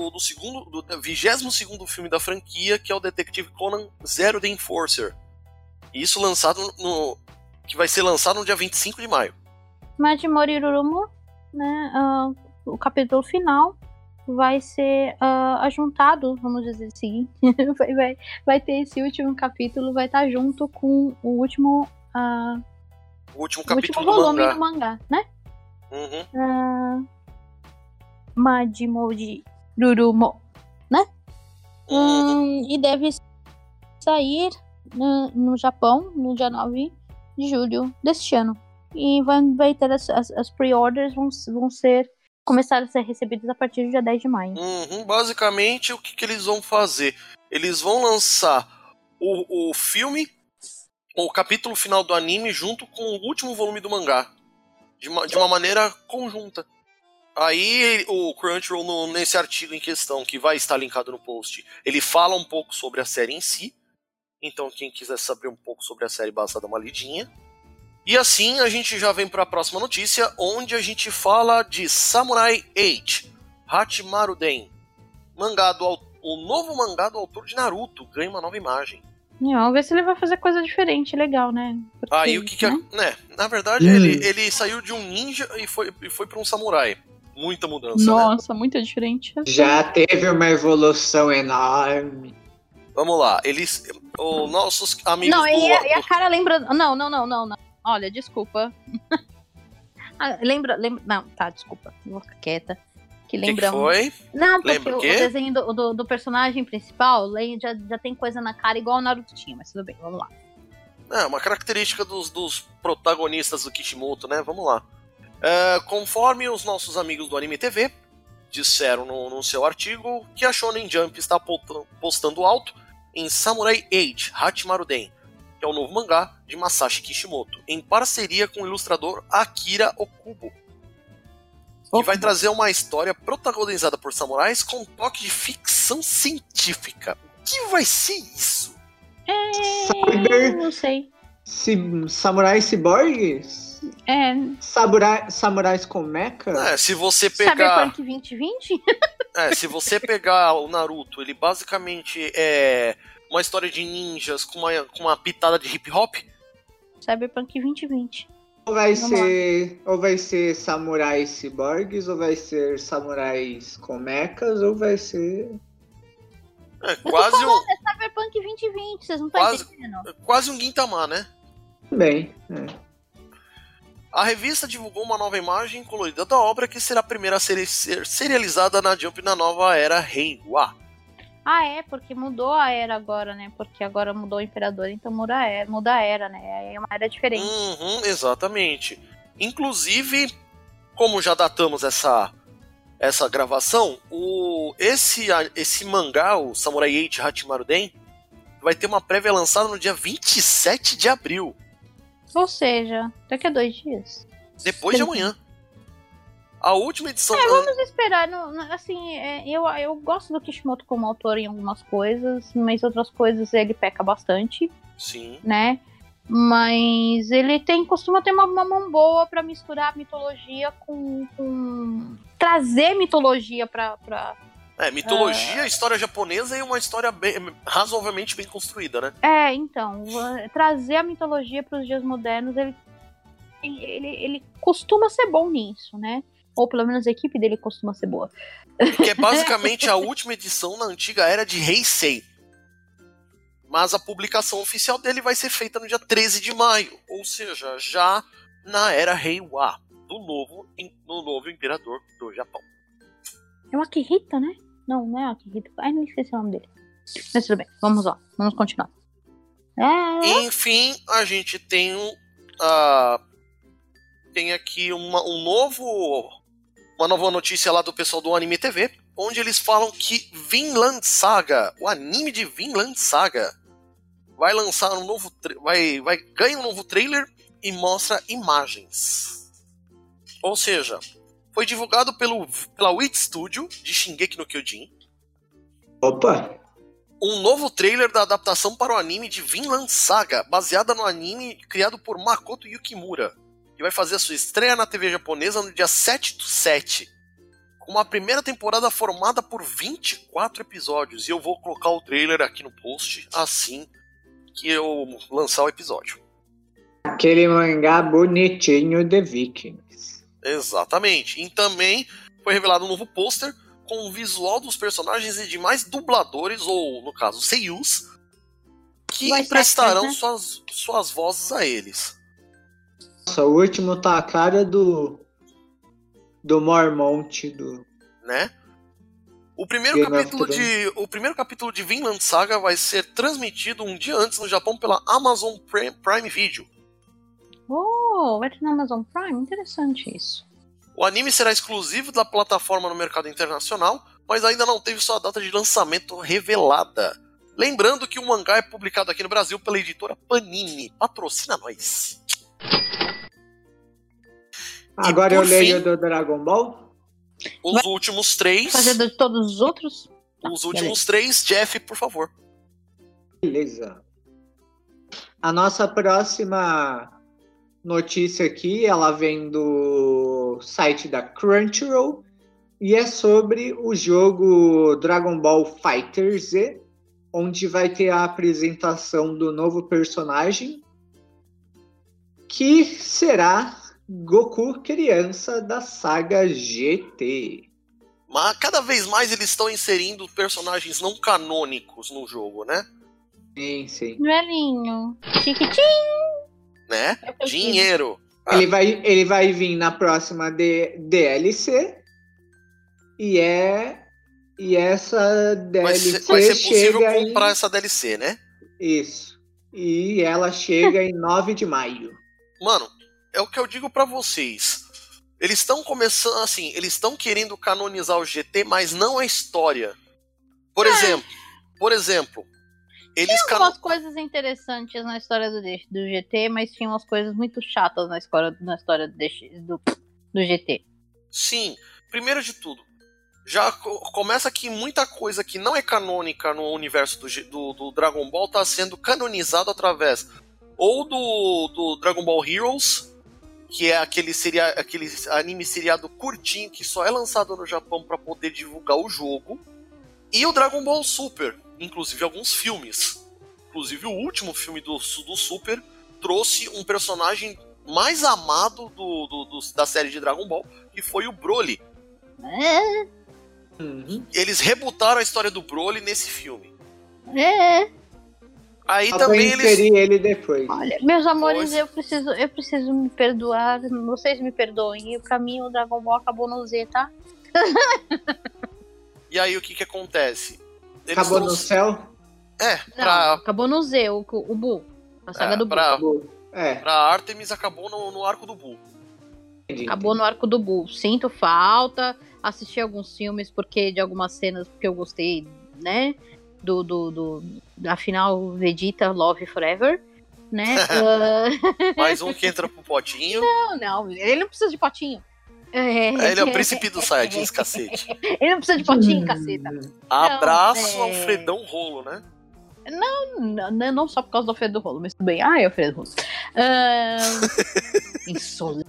22º filme da franquia, que é o Detective Conan Zero the Enforcer. E isso que vai ser lançado no dia 25 de maio. Majimori Rurumo, né, o capítulo final vai ser ajuntado, vamos dizer assim. vai ter esse último capítulo, vai estar junto com o último capítulo volume do mangá, né? Uhum. Majimori Rurumo, né? E deve sair no Japão no dia 9 de julho deste ano. E vai ter as pre-orders vão começar a ser recebidas a partir do dia 10 de maio. Basicamente, o que eles vão fazer? Eles vão lançar o filme, o capítulo final do anime, junto com o último volume do mangá. De uma maneira conjunta. Aí o Crunchyroll, nesse artigo em questão, que vai estar linkado no post, ele fala um pouco sobre a série em si. Então quem quiser saber um pouco sobre a série, basta dar uma lidinha. E assim a gente já vem para a próxima notícia, onde a gente fala de Samurai 8, Hachimaru-den. O novo mangá do autor de Naruto ganha uma nova imagem. Vamos ver se ele vai fazer coisa diferente, legal, né? Porque, Aí o que né? é... Né, na verdade, ele saiu de um ninja e foi para um samurai. Muita mudança, Nossa, muito diferente. Já teve uma evolução enorme. Vamos lá, os nossos amigos Não, do... e a cara lembra... Não. Olha, desculpa. Lembra... Não, tá, desculpa. Vou ficar quieta. Que lembra... que foi? Não, porque Lembra o o quê? desenho do personagem principal já tem coisa na cara igual o Naruto tinha, mas tudo bem, vamos lá. É, uma característica dos protagonistas do Kishimoto, né? Vamos lá. Conforme os nossos amigos do Anime TV disseram no seu artigo, que a Shonen Jump está postando alto em Samurai 8, Hachimaru-den, que é o novo mangá de Masashi Kishimoto, em parceria com o ilustrador Akira Okubo, que vai trazer uma história protagonizada por samurais com um toque de ficção científica. O que vai ser isso? Não sei. Samurais ciborgues? Samurais com mecha? Se você pegar... Cyberpunk 2020? Se você pegar o Naruto, ele basicamente é uma história de ninjas com uma pitada de hip hop. Cyberpunk 2020. Ou vai ser samurais ciborgues, ou vai ser samurais com mechas, ou vai ser... Quase é Cyberpunk 2020, vocês não estão entendendo? Quase um Gintama, né? Bem, A revista divulgou uma nova imagem colorida da obra, que será a primeira a ser serializada na Jump na nova era Reiwa. Porque mudou a era agora, né? Porque agora mudou o Imperador, então muda a era, né? É uma era diferente. Exatamente. Inclusive, como já datamos essa gravação, esse mangá, o Samurai 8 Hachimaru-den, vai ter uma prévia lançada no dia 27 de abril. Ou seja, daqui a 2 dias. Depois de amanhã. A última edição... Vamos esperar. Assim, eu gosto do Kishimoto como autor em algumas coisas, mas outras coisas ele peca bastante. Sim. Né? Mas ele costuma ter uma mão boa pra misturar mitologia com trazer mitologia pra... mitologia, história japonesa e uma história razoavelmente bem construída, né? Então, trazer a mitologia pros dias modernos, ele costuma ser bom nisso, né? Ou pelo menos a equipe dele costuma ser boa. Que é basicamente a última edição na antiga era de Heisei. Mas a publicação oficial dele vai ser feita no dia 13 de maio. Ou seja, já na era Reiwa, do novo imperador do Japão. É o Akihito, né? Não é o Akihito. Não esqueci o nome dele. Mas tudo bem, vamos lá. Vamos continuar. Enfim, a gente tem tem aqui uma nova notícia lá do pessoal do Anime TV, onde eles falam que Vinland Saga, o anime de Vinland Saga, vai lançar um novo ganha um novo trailer e mostra imagens. Ou seja, foi divulgado pela Wit Studio de Shingeki no Kyojin. Opa! Um novo trailer da adaptação para o anime de Vinland Saga, baseada no anime criado por Makoto Yukimura, que vai fazer a sua estreia na TV japonesa no dia 7/7, com uma primeira temporada formada por 24 episódios. E eu vou colocar o trailer aqui no post assim que eu lançar o episódio. Aquele mangá bonitinho de Vikings. Exatamente. E também foi revelado um novo pôster com o visual dos personagens e demais dubladores, ou no caso seiyus, que emprestarão suas vozes a eles. Nossa, o último tá a cara do Mormont, né? O primeiro capítulo de Vinland Saga vai ser transmitido um dia antes no Japão pela Amazon Prime Video. Vai ter na Amazon Prime? Interessante isso. O anime será exclusivo da plataforma no mercado internacional, mas ainda não teve sua data de lançamento revelada. Lembrando que o mangá é publicado aqui no Brasil pela editora Panini. Patrocina nós! Agora eu leio do Dragon Ball? Os últimos 3. Fazer de todos os outros? Os últimos 3, Jeff, por favor. Beleza. A nossa próxima notícia aqui, ela vem do site da Crunchyroll e é sobre o jogo Dragon Ball FighterZ, onde vai ter a apresentação do novo personagem, que será Goku criança da saga GT. Mas cada vez mais eles estão inserindo personagens não canônicos no jogo, né? Sim. Velhinho. Chiquitinho. Né? Dinheiro. Ele vai vir na próxima DLC e essa DLC vai ser possível chega comprar essa DLC, né? Isso. E ela chega em 9 de maio. Mano, é o que eu digo pra vocês. Eles estão começando, assim, eles estão querendo canonizar o GT, mas não a história. Por exemplo, eles tinha algumas coisas interessantes na história do GT, mas tinha umas coisas muito chatas na história do GT. Sim, primeiro de tudo, já começa que muita coisa que não é canônica no universo do Dragon Ball tá sendo canonizado através ou do Dragon Ball Heroes, que é aquele anime seriado curtinho que só é lançado no Japão para poder divulgar o jogo, e o Dragon Ball Super, inclusive alguns filmes. Inclusive o último filme do Super trouxe um personagem mais amado da série de Dragon Ball, que foi o Broly. Eles rebutaram a história do Broly nesse filme. Aí também eles ele depois. Olha, meus amores, eu preciso me perdoar. Vocês me perdoem. E pra mim o Dragon Ball acabou no Z, tá? E aí o que acontece? Acabou no céu? Acabou no Z, o Buu. A saga do Buu. Pra Artemis acabou no arco do Buu. Acabou no arco do Buu. Sinto falta. Assisti alguns filmes de algumas cenas porque eu gostei, né? Afinal, Vegeta Love Forever, né? Mais um que entra pro potinho. Não, ele não precisa de potinho. Ele é o príncipe dos Saiyajins, cacete. Ele não precisa de potinho, caceta. Abraço ao Alfredão Rolo, né? Não só por causa do Alfredo Rolo, mas tudo bem. Ai, Alfredo Rolo. Insolente.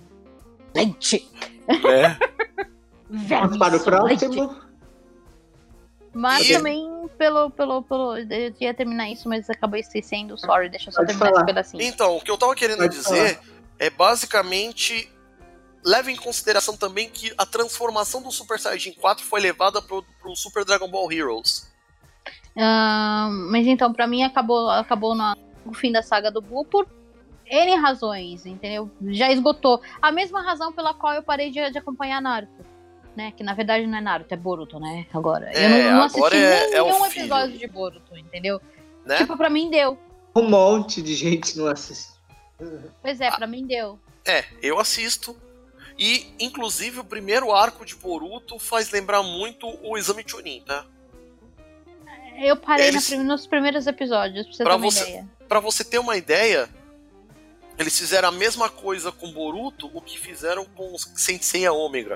Vamos para o próximo. Mas também eu ia terminar isso, mas acabei esquecendo. Sorry, deixa eu só terminar esse pedacinho. Então, o que eu tava querendo dizer é basicamente, leve em consideração também que a transformação do Super Saiyajin 4 foi levada pro Super Dragon Ball Heroes. Mas então, pra mim acabou no fim da saga do Buu por N razões, entendeu? Já esgotou. A mesma razão pela qual eu parei de acompanhar Naruto. Né? Que na verdade não é Naruto, é Boruto, né? Agora. Eu não assisti nenhum episódio de Boruto, entendeu? Né? Tipo, pra mim deu. Um monte de gente não assiste. Pois é, pra mim deu. Eu assisto. E, inclusive, o primeiro arco de Boruto faz lembrar muito o Exame Chunin, tá? Eu parei nos primeiros episódios, pra você ter uma ideia. Pra você ter uma ideia, eles fizeram a mesma coisa com Boruto, o que fizeram com Sensei Ômega.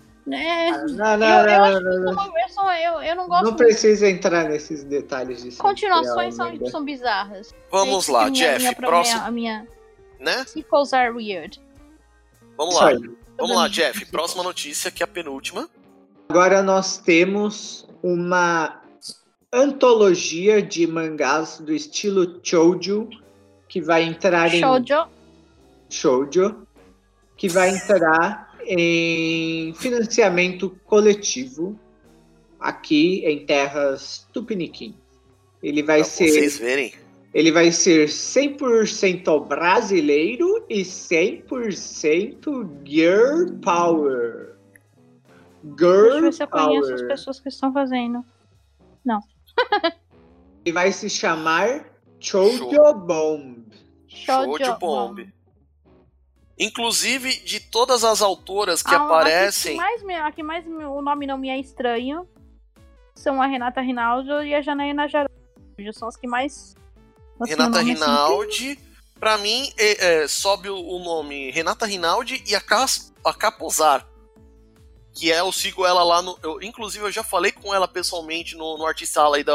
Eu não gosto. Não precisa entrar nesses detalhes de continuações são bizarras. Vamos lá, Jeff, próximo. Né? Sequels are weird. Vamos lá. Vamos lá, Jeff. Próxima notícia, que é a penúltima. Agora nós temos uma antologia de mangás do estilo Shoujo que vai entrar Shoujo, que vai entrar em financiamento coletivo aqui em terras tupiniquim. Ele vai vocês verem. Ele vai ser 100% brasileiro e 100% Girl Power. Deixa eu ver se eu conheço as pessoas que estão fazendo. Não. Ele vai se chamar Shoujo Bomb. Shoujo Bomb. Inclusive, de todas as autoras que aparecem... A que mais o nome não me é estranho são a Renata Rinaldi e a Janaína Jaramillo. São as que mais... Renata Rinaldi, pra mim, sobe o nome Renata Rinaldi e a Capozar. Que eu sigo ela lá no... inclusive, eu já falei com ela pessoalmente no Artisala aí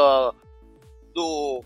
do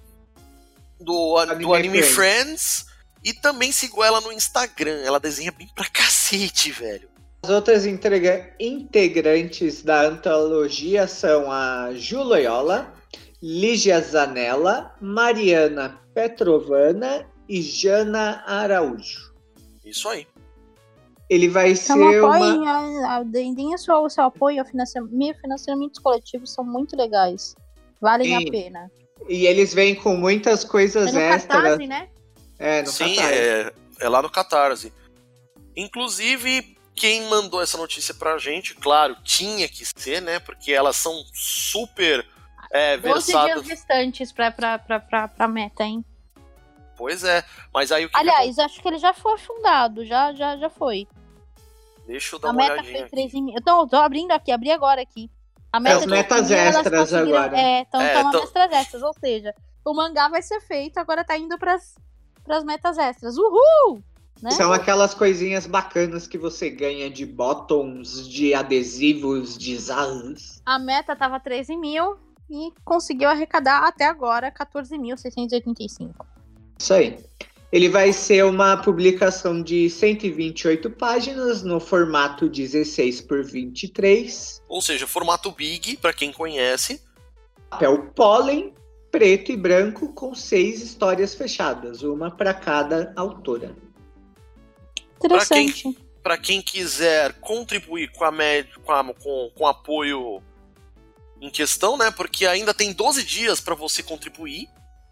Anime Friends. E também sigo ela no Instagram. Ela desenha bem pra cacete, velho. As outras integrantes da antologia são a Ju Loyola, Lígia Zanella, Mariana Petrovana e Jana Araújo. Isso aí. Ele vai Então ser deem o seu apoio ao financiamentos coletivos, são muito legais. Valem a pena. E eles vêm com muitas coisas no extras. Catarse, né? No Sim, Catarse. é lá no Catarse. Inclusive, quem mandou essa notícia pra gente, claro, tinha que ser, né? Porque elas são super 12 versadas. dias restantes pra meta, hein? Pois é, mas aí o que Aliás, acho que ele já foi fundado, já foi. Deixa eu dar A uma meta olhadinha foi aqui. 13 mil. Eu tô abrindo aqui, abri agora aqui. A meta As de metas 13 mil, elas extras conseguiram- agora. Estão nas tão- metas extras, ou seja, o mangá vai ser feito, agora tá indo pras metas extras. Uhul! Né? São aquelas coisinhas bacanas que você ganha de bottoms, de adesivos, de zaz. A meta tava 13 mil e conseguiu arrecadar até agora 14.685. Isso aí. Ele vai ser uma publicação de 128 páginas no formato 16 por 23. Ou seja, formato Big, pra quem conhece. Papel pólen, preto e branco, com 6 histórias fechadas, uma para cada autora. Interessante. Pra quem quiser contribuir com apoio em questão, né? Porque ainda tem 12 dias pra você contribuir.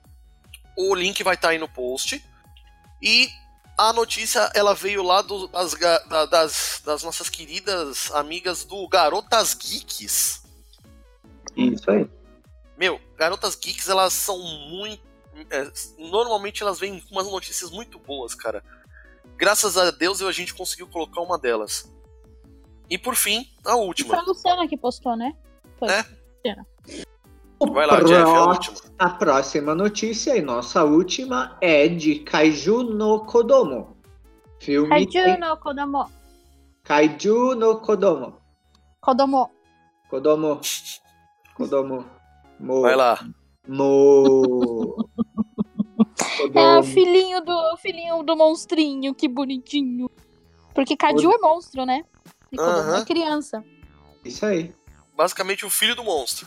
O link vai estar aí no post. E a notícia, ela veio lá das nossas queridas amigas do Garotas Geeks. Isso aí. Meu, Garotas Geeks, elas são muito... normalmente elas vêm com umas notícias muito boas, cara. Graças a Deus a gente conseguiu colocar uma delas. E por fim, a Foi última. a Luciana que postou, né? Foi. Luciana. Vai lá, Jeff, a última. A próxima notícia e nossa última é de Kaiju no Kodomo. Filme Kaiju no Kodomo. Kaiju no Kodomo. Kodomo. Kodomo. Kodomo. Vai lá. É o filhinho do monstrinho, que bonitinho. Porque Kaiju é monstro, né? E Kodomo é criança. Isso aí. Basicamente o filho do monstro.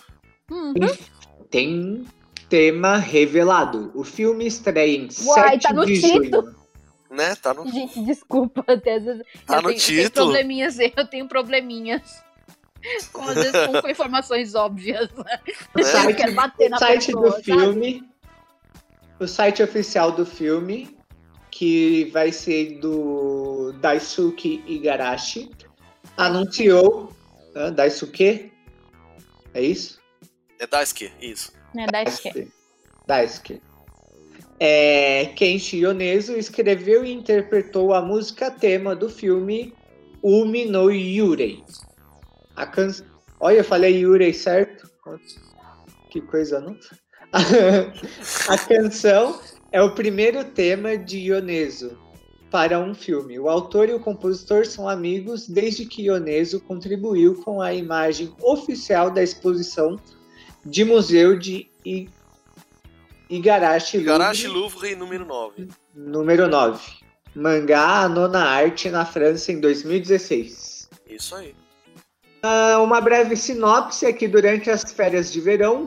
Tem tema revelado. O filme estreia em Uai, 7 tá no de título. junho. Né? Tá no... Gente, desculpa, até às vezes Tá no eu título. eu tenho probleminhas. Às vezes com informações óbvias. Né? Eu quero bater na O site pessoa, do sabe? filme, o site oficial do filme, que vai ser do Daisuke Igarashi, anunciou... Daisuke? É isso? É Daisuke, isso. Né, da esquerda. Daisuke. Kenshi Yonezu escreveu e interpretou a música tema do filme Umi no Yurei. Olha, eu falei Yurei certo? Que coisa, não? A canção é o primeiro tema de Yonezu para um filme. O autor e o compositor são amigos desde que Yonezu contribuiu com a imagem oficial da exposição de museu de Igarashi Louvre número 9. número 9. Mangá A Nona Arte na França em 2016. Isso aí. Uma breve sinopse é que durante as férias de verão,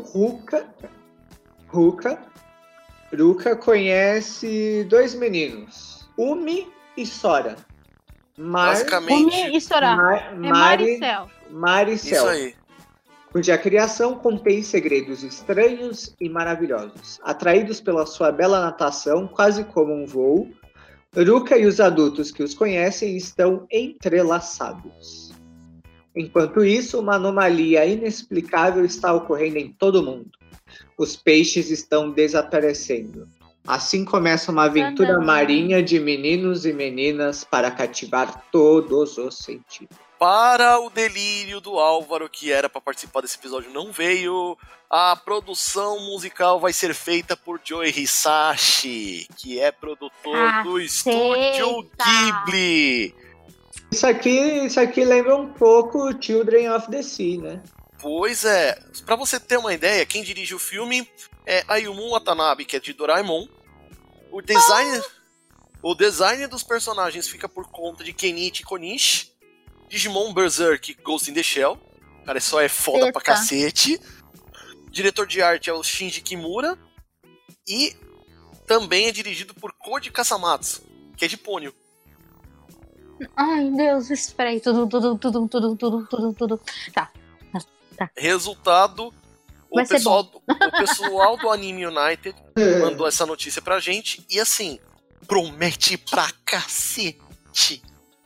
Ruka conhece 2 meninos, Umi e Sora. Basicamente, Umi e Sorá. É Maricel. Maricel. isso aí. Cuja criação contém segredos estranhos e maravilhosos. Atraídos pela sua bela natação, quase como um voo, Ruka e os adultos que os conhecem estão entrelaçados. Enquanto isso, uma anomalia inexplicável está ocorrendo em todo o mundo. Os peixes estão desaparecendo. Assim começa uma aventura marinha de meninos e meninas para cativar todos os sentidos. Para o delírio do Álvaro, que era para participar desse episódio, não veio. A produção musical vai ser feita por Joe Hisashi, que é produtor do Caceta! estúdio Ghibli. Isso aqui lembra um pouco Children of the Sea, né? Pois é, pra você ter uma ideia, quem dirige o filme é Ayumu Watanabe, que é de Doraemon. O design dos personagens fica por conta de Kenichi Konishi. Digimon Berserk, Ghost in the Shell. Cara, só é foda pra cacete. Diretor de arte é o Shinji Kimura. E também é dirigido por Koji Kasamatsu, que é de Ponyo. Ai, Deus, espera aí. Tudo. Tá. Resultado, o Vai ser pessoal do Anime United mandou essa notícia pra gente. E assim, promete pra cacete.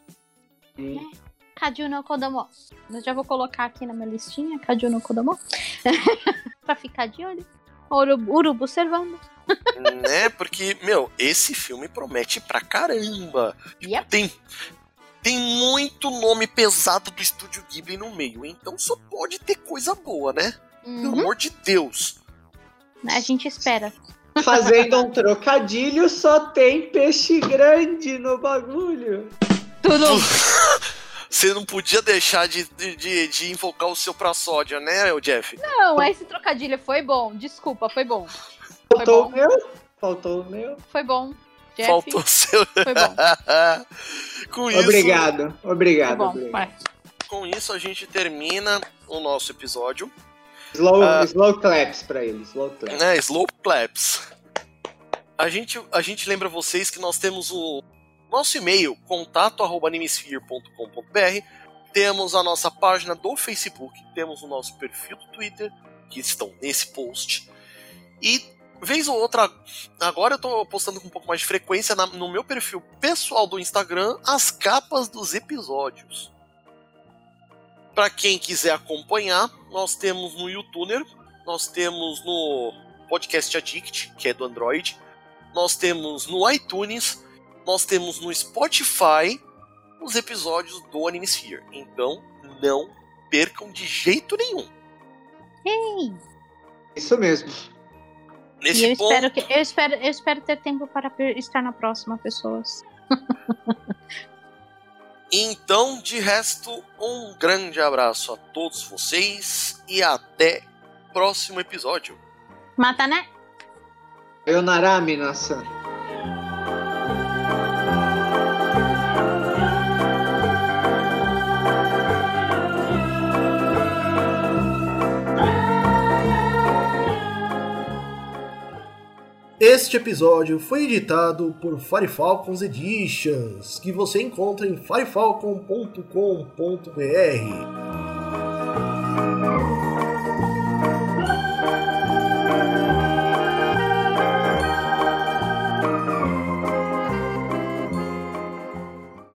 Kaju no Kodomo. Eu já vou colocar aqui na minha listinha. Kaju no Kodomo. Pra ficar de olho. Urubu observando. Né? Porque, esse filme promete pra caramba. Yep. Tem muito nome pesado do Estúdio Ghibli no meio. Então só pode ter coisa boa, né? Pelo amor de Deus. A gente espera. Fazendo um trocadilho, só tem peixe grande no bagulho. Tudo. Você não podia deixar de invocar o seu Prosódia, né, Jeff? Não, esse trocadilho foi bom. Desculpa, foi bom. Faltou o meu. Foi bom. Jeff, Faltou o seu. Foi bom. Com isso, Obrigado. Foi bom. Vai. Com isso, a gente termina o nosso episódio. Slow claps pra ele. Slow claps. Slow claps. A gente lembra vocês que nós temos o nosso e-mail, contato@animesphere.com.br. Temos a nossa página do Facebook. Temos o nosso perfil do Twitter, que estão nesse post. E vez ou outra, agora eu tô postando com um pouco mais de frequência no meu perfil pessoal do Instagram as capas dos episódios. Para quem quiser acompanhar, nós temos no YouTuner, nós temos no Podcast Addict, que é do Android, nós temos no iTunes, nós temos no Spotify os episódios do Animesphere. Então, não percam de jeito nenhum. Ei. Isso mesmo. E eu espero ter tempo para estar na próxima, pessoas. Então, de resto, um grande abraço a todos vocês e até o próximo episódio. Mata, né? Sayonara, minasan. Este episódio foi editado por Firefalcons Editions, que você encontra em firefalcon.com.br.